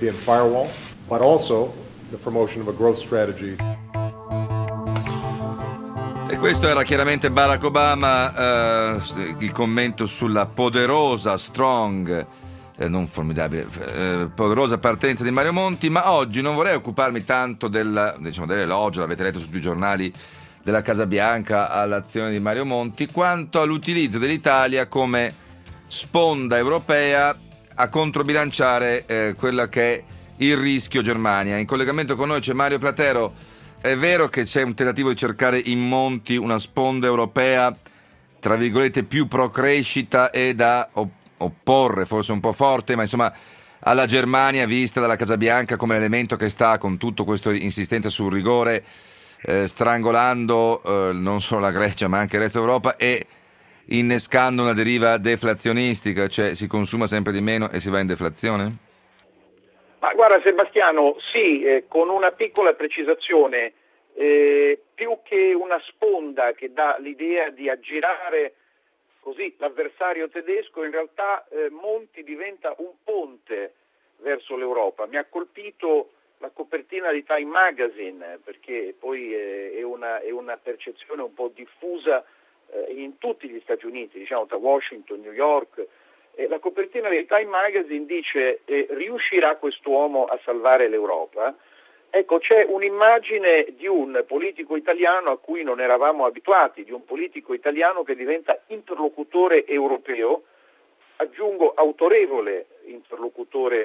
E questo era chiaramente Barack Obama, eh, il commento sulla poderosa, strong, eh, non formidabile, eh, poderosa partenza di Mario Monti. Ma oggi non vorrei occuparmi tanto del, diciamo, dell'elogio, l'avete letto su tutti i giornali, della Casa Bianca all'azione di Mario Monti, quanto all'utilizzo dell'Italia come sponda europea a controbilanciare eh, quella che è il rischio Germania. In collegamento con noi c'è Mario Platero. È vero che c'è un tentativo di cercare in Monti una sponda europea, tra virgolette, più pro crescita e da opporre, forse un po' forte, ma insomma alla Germania vista dalla Casa Bianca come l'elemento che sta, con tutto questo insistenza sul rigore, eh, strangolando eh, non solo la Grecia ma anche il resto d'Europa e innescando una deriva deflazionistica, cioè si consuma sempre di meno e si va in deflazione? Ma guarda Sebastiano, sì, eh, con una piccola precisazione, eh, più che una sponda che dà l'idea di aggirare così l'avversario tedesco, in realtà eh, Monti diventa un ponte verso l'Europa. Mi ha colpito la copertina di Time Magazine, perché poi eh, è, una, è una percezione un po' diffusa eh, in tutti gli Stati Uniti, diciamo tra Washington, New York. Eh, la copertina di Time Magazine dice eh, riuscirà quest'uomo a salvare l'Europa? Ecco, c'è un'immagine di un politico italiano a cui non eravamo abituati, di un politico italiano che diventa interlocutore europeo, aggiungo autorevole interlocutore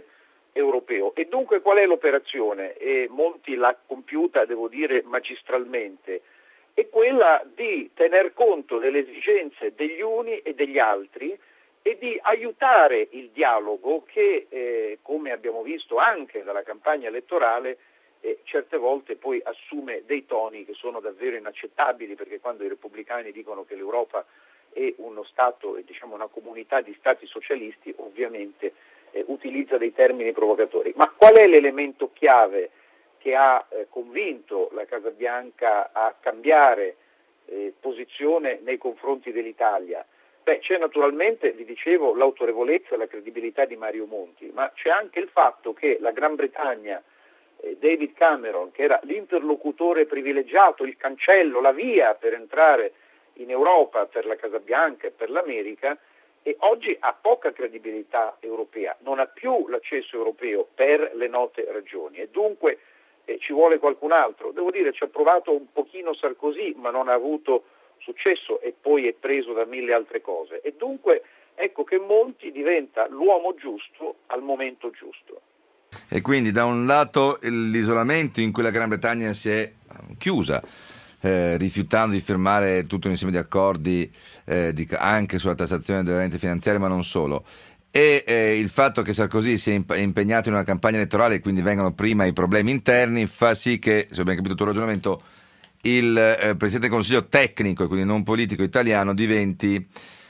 europeo. E dunque qual è l'operazione? E Monti l'ha compiuta, devo dire, magistralmente, è quella di tener conto delle esigenze degli uni e degli altri e di aiutare il dialogo che, eh, come abbiamo visto anche dalla campagna elettorale, eh, certe volte poi assume dei toni che sono davvero inaccettabili, perché quando i repubblicani dicono che l'Europa è uno Stato, e diciamo una comunità di Stati socialisti, ovviamente eh, utilizza dei termini provocatori. Ma qual è l'elemento chiave che ha eh, convinto la Casa Bianca a cambiare eh, posizione nei confronti dell'Italia? Beh, c'è naturalmente, vi dicevo, l'autorevolezza e la credibilità di Mario Monti, ma c'è anche il fatto che la Gran Bretagna, eh, David Cameron, che era l'interlocutore privilegiato, il cancello, la via per entrare in Europa per la Casa Bianca e per l'America, e oggi ha poca credibilità europea, non ha più l'accesso europeo per le note ragioni, e dunque eh, ci vuole qualcun altro. Devo dire, ci ha provato un pochino Sarkozy, ma non ha avuto successo e poi è preso da mille altre cose, e dunque ecco che Monti diventa l'uomo giusto al momento giusto. E quindi da un lato l'isolamento in cui la Gran Bretagna si è chiusa, eh, rifiutando di firmare tutto un insieme di accordi eh, di, anche sulla tassazione delle rendite finanziarie, ma non solo, e eh, il fatto che Sarkozy sia imp- impegnato in una campagna elettorale e quindi vengono prima i problemi interni, fa sì che, se ho ben capito il tuo ragionamento, il eh, Presidente del Consiglio tecnico e quindi non politico italiano diventi,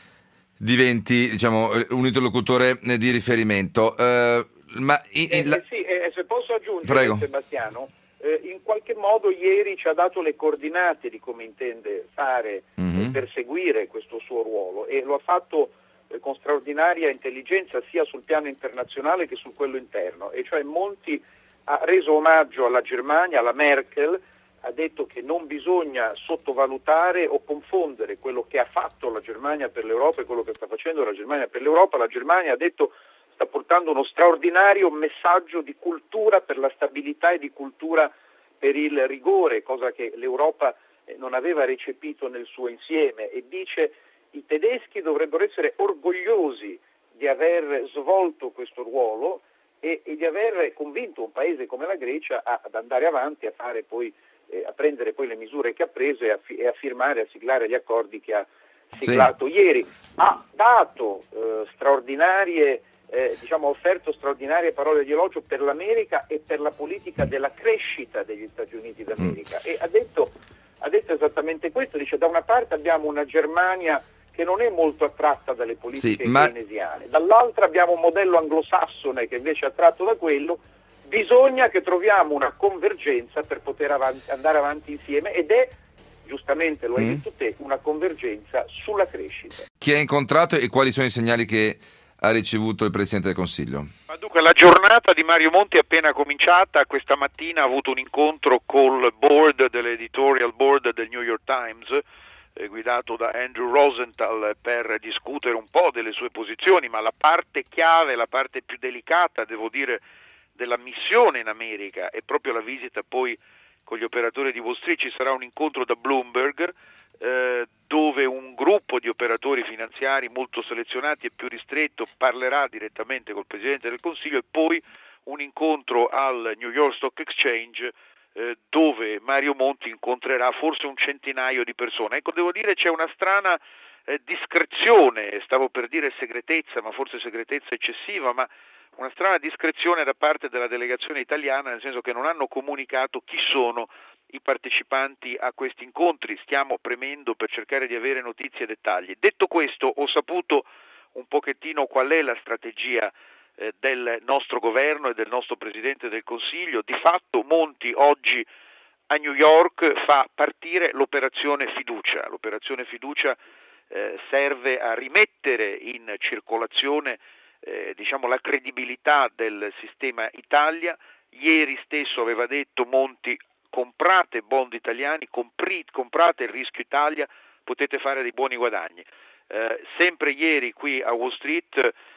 diventi diciamo, un interlocutore di riferimento. Uh, ma in, in eh, la... eh sì, eh, se posso aggiungere, Prego. Sebastiano, eh, in qualche modo ieri ci ha dato le coordinate di come intende fare mm-hmm. e perseguire questo suo ruolo, e lo ha fatto eh, con straordinaria intelligenza sia sul piano internazionale che su quello interno, e cioè Monti ha reso omaggio alla Germania, alla Merkel, ha detto che non bisogna sottovalutare o confondere quello che ha fatto la Germania per l'Europa e quello che sta facendo la Germania per l'Europa. La Germania, ha detto, sta portando uno straordinario messaggio di cultura per la stabilità e di cultura per il rigore, cosa che l'Europa non aveva recepito nel suo insieme, e dice i tedeschi dovrebbero essere orgogliosi di aver svolto questo ruolo e, e di aver convinto un paese come la Grecia a, ad andare avanti, a fare poi a prendere poi le misure che ha preso e a, fi- e a firmare, a siglare gli accordi che ha siglato sì. ieri. Ha dato eh, straordinarie, eh, diciamo, offerto straordinarie parole di elogio per l'America e per la politica della crescita degli Stati Uniti d'America, mm. e ha detto, ha detto esattamente questo, dice: da una parte abbiamo una Germania che non è molto attratta dalle politiche sì, ma... keynesiane, dall'altra abbiamo un modello anglosassone che invece è attratto da quello. Bisogna che troviamo una convergenza per poter avanti, andare avanti insieme, ed è, giustamente lo hai mm. detto te, una convergenza sulla crescita. Chi ha incontrato e quali sono i segnali che ha ricevuto il Presidente del Consiglio? Ma dunque, la giornata di Mario Monti è appena cominciata. Questa mattina ha avuto un incontro col board dell'editorial board del New York Times, eh, guidato da Andrew Rosenthal, per discutere un po' delle sue posizioni, ma la parte chiave, la parte più delicata, devo dire, della missione in America è proprio la visita poi con gli operatori di Wall Street. Ci sarà un incontro da Bloomberg eh, dove un gruppo di operatori finanziari molto selezionati e più ristretto parlerà direttamente col Presidente del Consiglio, e poi un incontro al New York Stock Exchange eh, dove Mario Monti incontrerà forse un centinaio di persone. Ecco, devo dire c'è una strana eh, discrezione, stavo per dire segretezza, ma forse segretezza eccessiva, ma una strana discrezione da parte della delegazione italiana, nel senso che non hanno comunicato chi sono i partecipanti a questi incontri. Stiamo premendo per cercare di avere notizie e dettagli. Detto questo, ho saputo un pochettino qual è la strategia eh, del nostro governo e del nostro Presidente del Consiglio. Di fatto Monti oggi a New York fa partire l'operazione fiducia. L'operazione fiducia eh, serve a rimettere in circolazione Eh, diciamo la credibilità del sistema Italia. Ieri stesso aveva detto Monti: comprate bond italiani, compri, comprate il rischio Italia, potete fare dei buoni guadagni. Eh, sempre ieri qui a Wall Street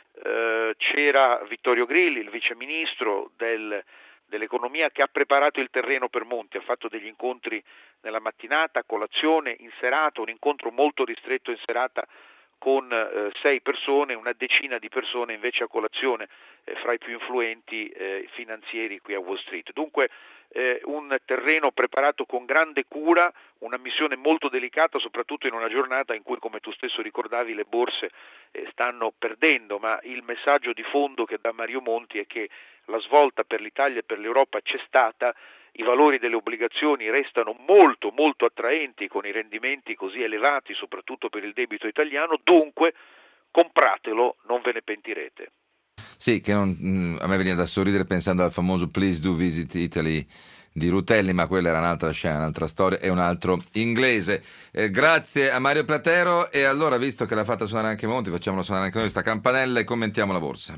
eh, c'era Vittorio Grilli, il viceministro del, dell'economia, che ha preparato il terreno per Monti, ha fatto degli incontri nella mattinata, a colazione, in serata, un incontro molto ristretto in serata con eh, sei persone, una decina di persone invece a colazione eh, fra i più influenti eh, finanzieri qui a Wall Street. Dunque eh, un terreno preparato con grande cura, una missione molto delicata, soprattutto in una giornata in cui, come tu stesso ricordavi, le borse eh, stanno perdendo, ma il messaggio di fondo che dà Mario Monti è che la svolta per l'Italia e per l'Europa c'è stata. I valori delle obbligazioni restano molto molto attraenti con i rendimenti così elevati, soprattutto per il debito italiano, dunque compratelo, non ve ne pentirete. Sì, che non, a me veniva da sorridere pensando al famoso Please Do Visit Italy di Rutelli, ma quella era un'altra scena, un'altra storia e un altro inglese. Eh, grazie a Mario Platero, e allora, visto che l'ha fatta suonare anche Monti, facciamolo suonare anche noi questa campanella e commentiamo la borsa.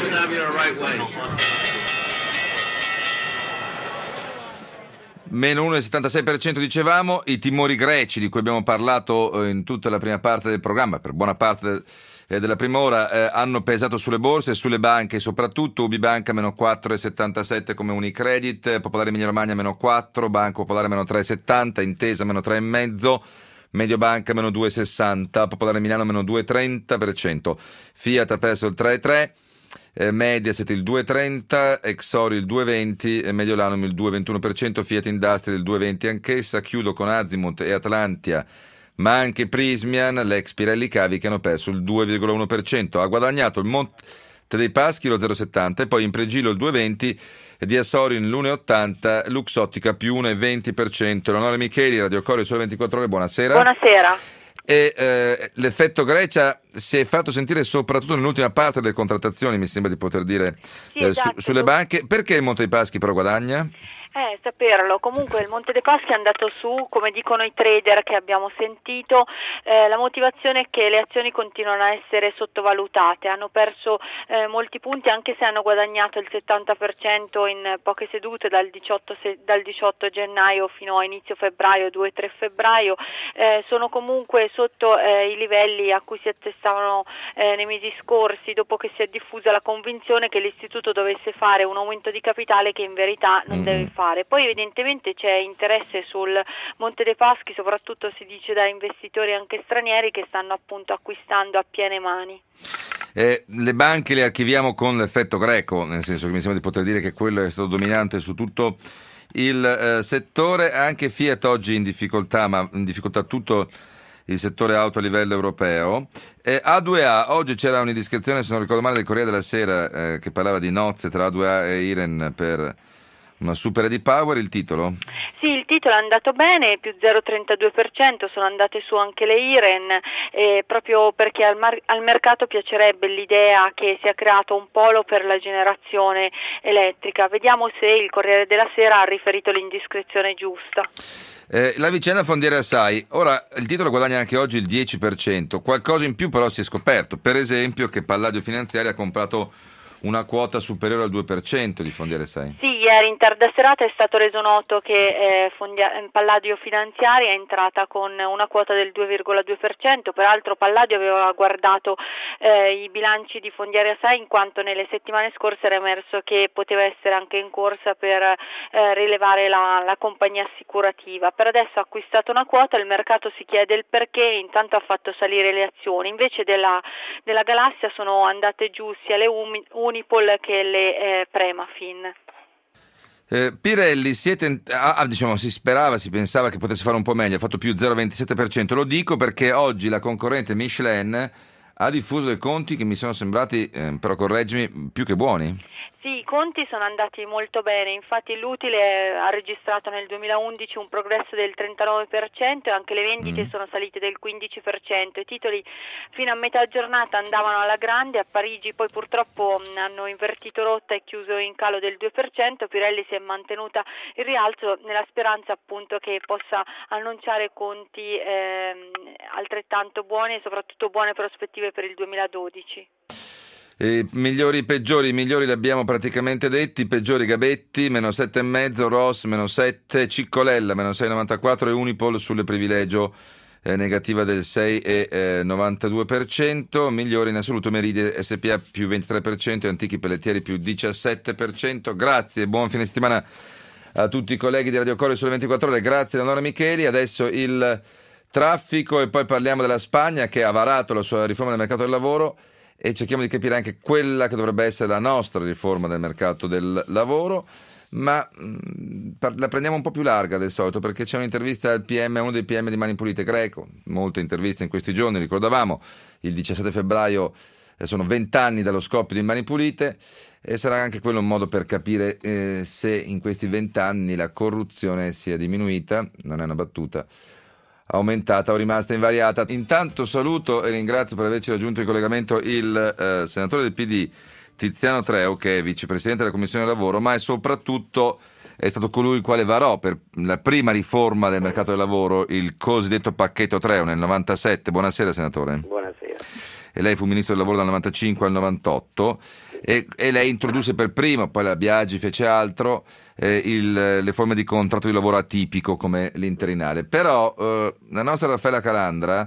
Meno uno virgola settantasei per cento dicevamo. I timori greci di cui abbiamo parlato in tutta la prima parte del programma, per buona parte del, eh, della prima ora, eh, hanno pesato sulle borse e sulle banche soprattutto. Ubibanca meno quattro virgola settantasette come Unicredit, Popolare Emilia Romagna meno quattro, Banco Popolare meno tre virgola settanta, Intesa meno tre virgola cinque, Mediobanca meno due virgola sessanta, Popolare Milano meno due virgola trenta per cento, Fiat ha perso il tre virgola tre per cento, Eh, Mediaset il due virgola trenta, Exori il due virgola venti, eh, Mediolanum il due virgola ventuno per cento, Fiat Industrial il due virgola venti anch'essa. Chiudo con Azimut e Atlantia, ma anche Prismian, l'ex Pirelli Cavi, che hanno perso il due virgola uno per cento. Ha guadagnato il Monte dei Paschi lo zero virgola settanta e poi in pregilo il due virgola venti, di Assorin l'uno virgola ottanta, Luxottica più uno virgola venti per cento. Eleonora Micheli, Radio Corriere Sole ventiquattro Ore, buonasera. Buonasera. E eh, l'effetto Grecia si è fatto sentire soprattutto nell'ultima parte delle contrattazioni, mi sembra di poter dire, sì, eh, esatto. su, sulle banche. Perché il Monte dei Paschi però guadagna? Eh, saperlo. Comunque il Monte dei Paschi è andato su, come dicono i trader che abbiamo sentito. Eh, la motivazione è che le azioni continuano a essere sottovalutate, hanno perso eh, molti punti anche se hanno guadagnato il settanta per cento in poche sedute dal diciotto, se, dal diciotto gennaio fino a inizio febbraio, due tre febbraio. Eh, sono comunque sotto eh, i livelli a cui si attestavano eh, nei mesi scorsi, dopo che si è diffusa la convinzione che l'istituto dovesse fare un aumento di capitale che in verità non mm. deve fare. Poi evidentemente c'è interesse sul Monte dei Paschi, soprattutto si dice da investitori anche stranieri che stanno appunto acquistando a piene mani. Eh, le banche le archiviamo con l'effetto greco, nel senso che mi sembra di poter dire che quello è stato dominante su tutto il eh, settore. Anche Fiat oggi in difficoltà, ma in difficoltà tutto il settore auto a livello europeo. Eh, A due A, oggi c'era un'indiscrezione, se non ricordo male, del Corriere della Sera eh, che parlava di nozze tra A due A e Iren per una super di Power. Il titolo? Sì, il titolo è andato bene, più zero virgola trentadue per cento, sono andate su anche le Iren, eh, proprio perché al, mar- al mercato piacerebbe l'idea che sia creato un polo per la generazione elettrica. Vediamo se il Corriere della Sera ha riferito l'indiscrezione giusta. Eh, la vicenda Fondiere Assai, ora il titolo guadagna anche oggi il dieci per cento, qualcosa in più però si è scoperto, per esempio che Palladio Finanziaria ha comprato una quota superiore al due per cento di Fondiere Assai. Sì, ieri in tarda serata è stato reso noto che eh, Fondia- Palladio Finanziaria è entrata con una quota del due virgola due per cento, peraltro Palladio aveva guardato eh, i bilanci di Fondiere Assai in quanto nelle settimane scorse era emerso che poteva essere anche in corsa per eh, rilevare la, la compagnia assicurativa. Per adesso ha acquistato una quota, il mercato si chiede il perché, intanto ha fatto salire le azioni, invece della, della Galassia sono andate giù sia le Uni, Unipol che le eh, Premafin. Eh, Pirelli si, è tent- ah, diciamo, si sperava, si pensava che potesse fare un po' meglio, ha fatto più zero virgola ventisette per cento. Lo dico perché oggi la concorrente Michelin ha diffuso dei conti che mi sono sembrati, eh, però correggimi, più che buoni. Sì, i conti sono andati molto bene, infatti l'utile ha registrato nel duemilaundici un progresso del trentanove per cento e anche le vendite mm. sono salite del quindici per cento. I titoli fino a metà giornata andavano alla grande, a Parigi poi purtroppo hanno invertito rotta e chiuso in calo del due per cento, Pirelli si è mantenuta in rialzo nella speranza appunto che possa annunciare conti eh, altrettanto buoni e soprattutto buone prospettive per il duemiladodici. Eh, migliori e peggiori, i migliori li abbiamo praticamente detti, peggiori Gabetti, meno sette virgola cinque, Ross, meno sette, Ciccolella, meno sei virgola novantaquattro e Unipol sulle privilegio eh, negativa del sei virgola novantadue per cento, migliori in assoluto Meride S P A più ventitré per cento e Antichi Pelletieri più diciassette per cento. Grazie, buon fine settimana a tutti i colleghi di Radio Corriere Sole ventiquattro Ore, grazie a Eleonora Micheli. Adesso il traffico e poi parliamo della Spagna che ha varato la sua riforma del mercato del lavoro e cerchiamo di capire anche quella che dovrebbe essere la nostra riforma del mercato del lavoro, ma mh, la prendiamo un po' più larga del solito perché c'è un'intervista al P M, uno dei P M di Mani Pulite, Greco, molte interviste in questi giorni, ricordavamo il diciassette febbraio, eh, sono vent'anni dallo scoppio di Mani Pulite e sarà anche quello un modo per capire eh, se in questi vent'anni la corruzione sia diminuita, non è una battuta, aumentata o rimasta invariata. Intanto saluto e ringrazio per averci raggiunto in collegamento il eh, senatore del P D Tiziano Treu, che è vicepresidente della Commissione Lavoro, ma è soprattutto è stato colui il quale varò per la prima riforma del mercato del lavoro il cosiddetto pacchetto Treu nel novantasette. Buonasera senatore. Buonasera. E lei fu ministro del lavoro dal novantacinque al novantotto e, e lei introdusse per primo, poi la Biagi fece altro, eh, il, le forme di contratto di lavoro atipico come l'interinale. Però eh, la nostra Raffaella Calandra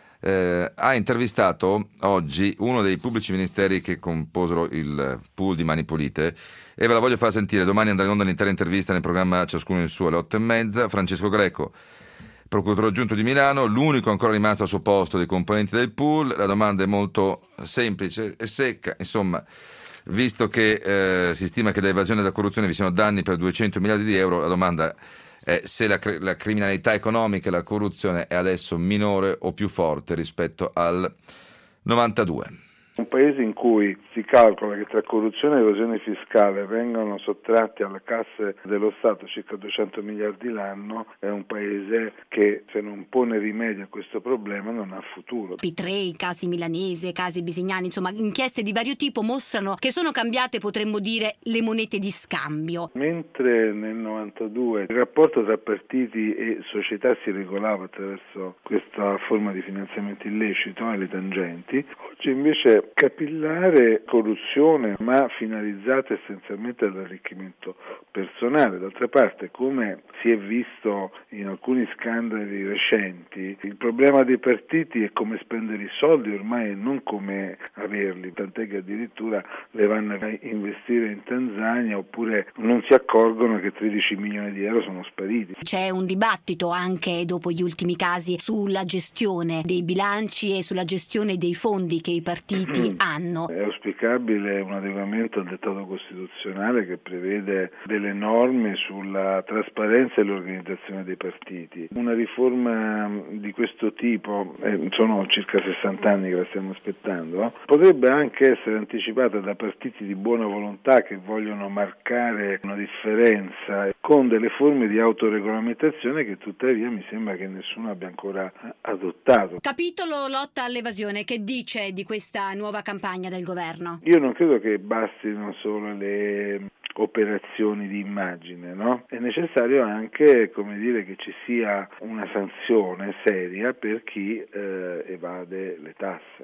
eh, ha intervistato oggi uno dei pubblici ministeri che composero il pool di Mani Pulite e ve la voglio far sentire. Domani andrà in onda l'intera intervista nel programma Ciascuno il suo alle otto e mezza. Francesco Greco, procuratore aggiunto di Milano, l'unico ancora rimasto al suo posto dei componenti del pool. La domanda è molto semplice e secca, insomma, visto che eh, si stima che da evasione e da corruzione vi siano danni per duecento miliardi di euro, la domanda è se la, la criminalità economica e la corruzione è adesso minore o più forte rispetto al novantadue. Un paese in cui si calcola che tra corruzione e evasione fiscale vengono sottratti alle casse dello Stato circa duecento miliardi l'anno è un paese che, se non pone rimedio a questo problema, non ha futuro. P tre, i casi milanese, casi bisignani, insomma inchieste di vario tipo mostrano che sono cambiate, potremmo dire, le monete di scambio. Mentre nel novantadue il rapporto tra partiti e società si regolava attraverso questa forma di finanziamento illecito e le tangenti, oggi invece capillare corruzione ma finalizzata essenzialmente all'arricchimento personale. D'altra parte, come si è visto in alcuni scandali recenti, il problema dei partiti è come spendere i soldi ormai e non come averli, tant'è che addirittura le vanno a investire in Tanzania oppure non si accorgono che tredici milioni di euro sono spariti. C'è un dibattito anche dopo gli ultimi casi sulla gestione dei bilanci e sulla gestione dei fondi che i partiti hanno. È auspicabile un adeguamento al dettato costituzionale che prevede delle norme sulla trasparenza e l'organizzazione dei partiti. Una riforma di questo tipo, eh, sono circa sessanta anni che la stiamo aspettando, eh, potrebbe anche essere anticipata da partiti di buona volontà che vogliono marcare una differenza con delle forme di autoregolamentazione che tuttavia mi sembra che nessuno abbia ancora adottato. Capitolo lotta all'evasione, che dice di questa nuova campagna del governo? Io non credo che bastino solo le operazioni di immagine, no? È necessario anche, come dire, che ci sia una sanzione seria per chi eh, evade le tasse.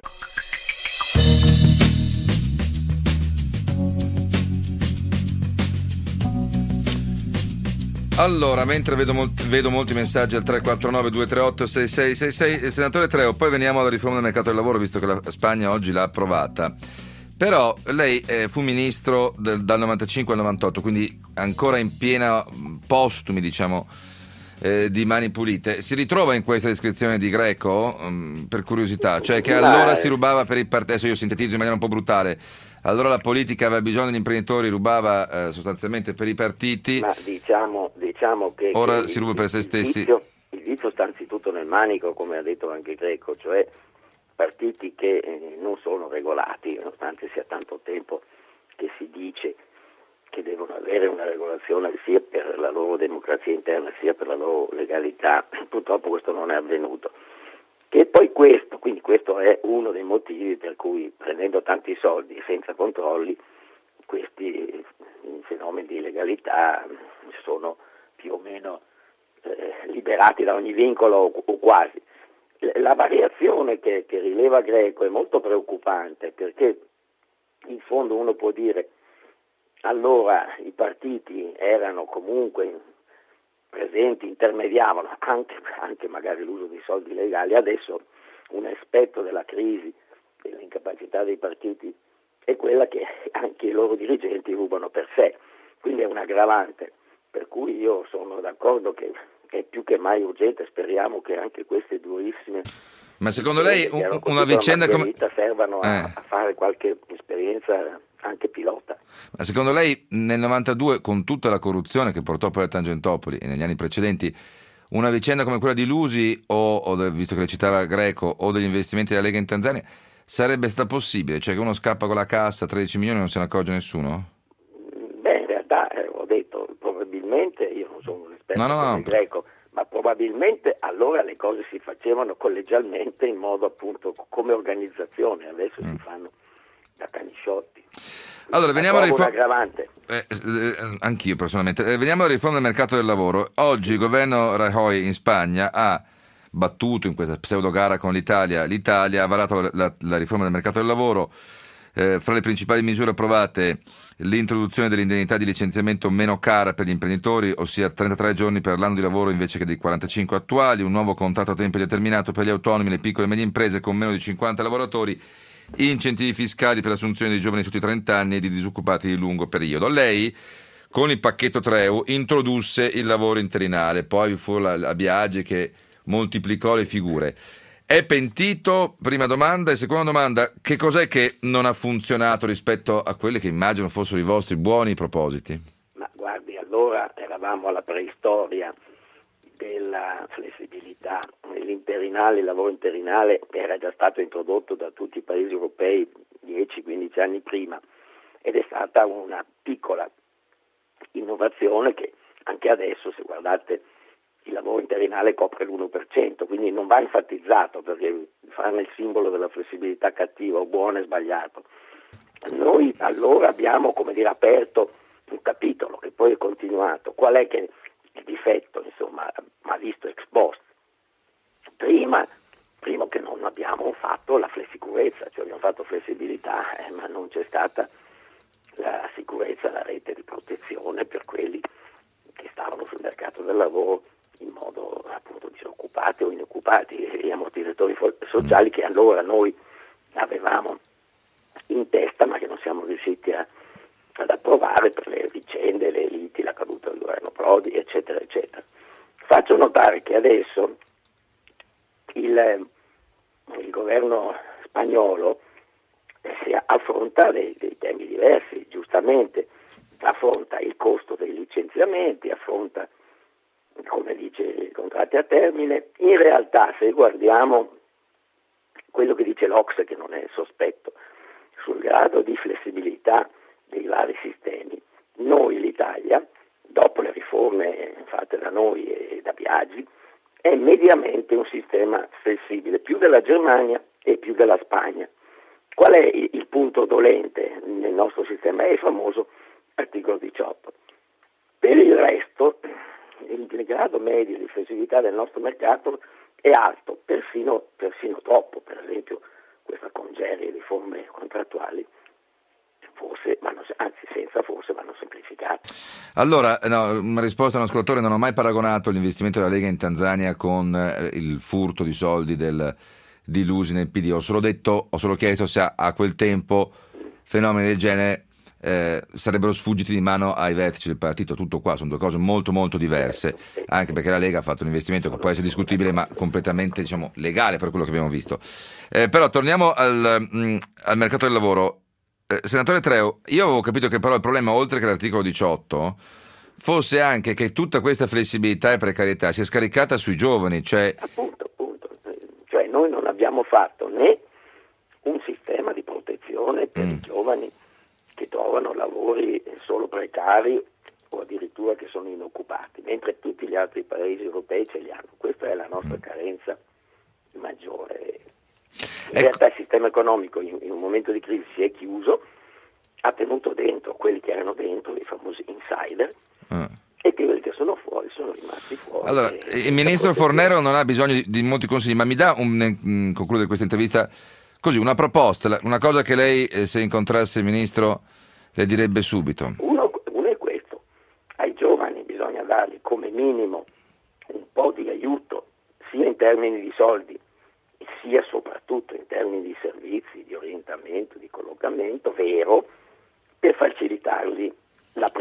Allora, mentre vedo molti, vedo molti messaggi al tre quattro nove due tre otto sei sei sei sei, senatore Treu, poi veniamo alla riforma del mercato del lavoro, visto che la Spagna oggi l'ha approvata. Però lei eh, fu ministro del, dal novantacinque al novantotto, quindi ancora in piena postumi, diciamo, eh, di Mani Pulite. Si ritrova in questa descrizione di Greco, um, per curiosità, cioè che allora si rubava per i partiti, adesso io sintetizzo in maniera un po' brutale, allora la politica aveva bisogno degli imprenditori, rubava eh, sostanzialmente per i partiti. Ma diciamo, diciamo che ora che si ruba per se stessi. Il vizio, il vizio sta anzitutto nel manico, come ha detto anche Greco, cioè partiti che eh, non sono regolati, nonostante sia tanto tempo che si dice che devono avere una regolazione sia per la loro democrazia interna sia per la loro legalità. Purtroppo questo non è avvenuto. E poi questo, quindi questo è uno dei motivi per cui, prendendo tanti soldi senza controlli, questi fenomeni di illegalità sono più o meno eh, liberati da ogni vincolo o, o quasi. La variazione che, che rileva Greco è molto preoccupante, perché in fondo uno può dire allora i partiti erano comunque presenti, intermediavano anche, anche magari l'uso di soldi legali, adesso un aspetto della crisi, dell'incapacità dei partiti è quella che anche i loro dirigenti rubano per sé, quindi è un aggravante, per cui io sono d'accordo che, è più che mai urgente, speriamo che anche queste durissime... Ma secondo lei un, una vicenda come... servano a, eh. a fare qualche esperienza anche pilota? Ma secondo lei nel novantadue, con tutta la corruzione che portò poi a Tangentopoli e negli anni precedenti, una vicenda come quella di Lusi, o, o de, visto che le citava Greco, o degli investimenti della Lega in Tanzania, sarebbe stata possibile? Cioè che uno scappa con la cassa, tredici milioni, e non se ne accorge nessuno? Beh, in realtà eh, ho detto, probabilmente, io non sono un esperto no, no, come no. Greco, ma probabilmente allora le cose si facevano collegialmente in modo appunto come organizzazione, adesso mm. si fanno da cani sciolti. Allora, veniamo alla riforma. Aggravante. Eh, eh, anch'io personalmente. Eh, veniamo alla riforma del mercato del lavoro. Oggi il governo Rajoy in Spagna ha battuto in questa pseudo gara con l'Italia. L'Italia ha varato la, la, la riforma del mercato del lavoro. Eh, fra le principali misure approvate l'introduzione dell'indennità di licenziamento meno cara per gli imprenditori, ossia trentatré giorni per l'anno di lavoro invece che dei quarantacinque attuali, un nuovo contratto a tempo determinato per gli autonomi, le piccole e medie imprese con meno di cinquanta lavoratori, incentivi fiscali per l'assunzione di giovani sotto i trenta anni e di disoccupati di lungo periodo. Lei con il pacchetto Treu introdusse il lavoro interinale, poi vi fu la, la Biagi che moltiplicò le figure. È pentito? Prima domanda. E seconda domanda, che cos'è che non ha funzionato rispetto a quelli che immagino fossero i vostri buoni propositi? Ma guardi, allora eravamo alla preistoria della flessibilità. L'interinale, il lavoro interinale era già stato introdotto da tutti i paesi europei dieci quindici anni prima ed è stata una piccola innovazione che anche adesso, se guardate, il lavoro interinale copre l'uno per cento, quindi non va enfatizzato perché farne il simbolo della flessibilità cattiva o buono è sbagliato. Noi allora abbiamo, come dire, aperto un capitolo che poi è continuato. Qual è che il difetto, insomma, ma visto ex post? Prima, primo che non abbiamo fatto la flessicurezza, cioè abbiamo fatto flessibilità, eh, ma non c'è stata la sicurezza, la rete di protezione per quelli che stavano sul mercato del lavoro in modo appunto disoccupati o inoccupati, gli ammortizzatori sociali che allora noi avevamo in testa ma che non siamo riusciti a, ad approvare per le vicende, le liti, la caduta del governo Prodi, eccetera, eccetera. Faccio notare che adesso il, il governo spagnolo si affronta dei, dei temi diversi, giustamente, affronta il costo dei licenziamenti, affronta, come dice, i contratti a termine. In realtà, se guardiamo quello che dice l'O C S E, che non è sospetto, sul grado di flessibilità dei vari sistemi, noi, l'Italia, dopo le riforme fatte da noi e da Biagi, è mediamente un sistema flessibile, più della Germania e più della Spagna. Qual è il punto dolente nel nostro sistema? È il famoso articolo diciotto. Per il resto, il grado medio di flessibilità del nostro mercato è alto, perfino, perfino troppo. Per esempio, questa congerie di forme contrattuali forse vanno, anzi senza forse vanno semplificate. Allora, no, una risposta a un ascoltatore: non ho mai paragonato l'investimento della Lega in Tanzania con eh, il furto di soldi del, di Lusi nel P D. Ho solo detto, ho solo chiesto se a, a quel tempo fenomeni del genere eh, sarebbero sfuggiti di mano ai vertici del partito. Tutto qua, sono due cose molto molto diverse, anche perché la Lega ha fatto un investimento che può essere discutibile ma completamente, diciamo, legale per quello che abbiamo visto. Eh, però torniamo al, mh, al mercato del lavoro. Eh, senatore Treu, io avevo capito che però il problema, oltre che l'articolo diciotto, fosse anche che tutta questa flessibilità e precarietà si è scaricata sui giovani, cioè... Appunto, appunto. Cioè noi non abbiamo fatto né un sistema di protezione per mm. i giovani che trovano lavori solo precari o addirittura che sono inoccupati, mentre tutti gli altri paesi europei ce li hanno. Questa è la nostra mm. carenza maggiore. In ecco. realtà il sistema economico in, in un momento di crisi si è chiuso, ha tenuto dentro quelli che erano dentro, i famosi insider, mm. e quelli che sono fuori sono rimasti fuori. Allora, e, il ministro Fornero non ha bisogno di, di molti consigli, ma mi dà, un, nel concludere questa intervista, così una proposta, una cosa che lei, eh, se incontrasse il ministro, le direbbe subito. Uno, uno è questo: ai giovani bisogna dargli come minimo un po' di aiuto, sia in termini di soldi, sia soprattutto in termini di servizi, di orientamento, di collocamento vero, per facilitargli la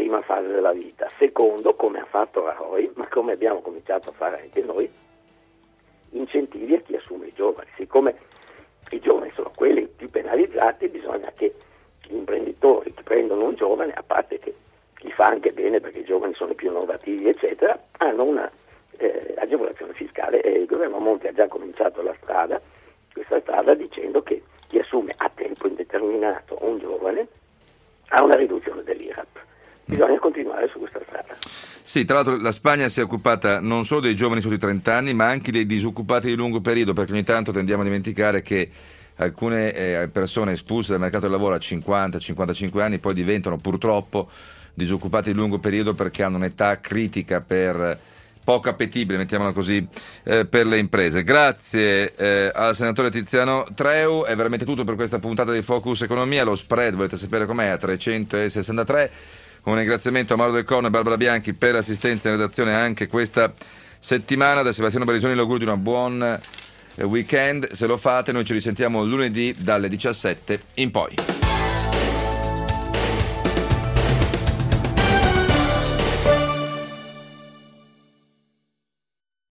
prima fase della vita. Secondo, come ha fatto Rajoy, ma come abbiamo cominciato a fare anche noi, incentivi a chi assume i giovani. Siccome i giovani sono quelli più penalizzati, bisogna che gli imprenditori che prendono un giovane, a parte che li fa anche bene perché i giovani sono più innovativi eccetera, hanno una eh, agevolazione fiscale, e il governo Monti ha già cominciato la strada, questa strada, dicendo che chi assume a tempo indeterminato un giovane ha una riduzione dell'I R A P. Bisogna continuare su questa strada. Sì, tra l'altro la Spagna si è occupata non solo dei giovani sotto i trenta anni, ma anche dei disoccupati di lungo periodo, perché ogni tanto tendiamo a dimenticare che alcune eh, persone espulse dal mercato del lavoro a cinquanta cinquantacinque anni poi diventano purtroppo disoccupati di lungo periodo perché hanno un'età critica, per poco appetibile, mettiamola così, eh, per le imprese. Grazie eh, al senatore Tiziano Treu. È veramente tutto per questa puntata di Focus Economia. Lo spread, volete sapere com'è, a trecentosessantatré. Un ringraziamento a Mauro Del Corno e Barbara Bianchi per l'assistenza in redazione anche questa settimana. Da Sebastiano Barisoni l'augurio di un buon weekend. Se lo fate, noi ci risentiamo lunedì dalle diciassette in poi.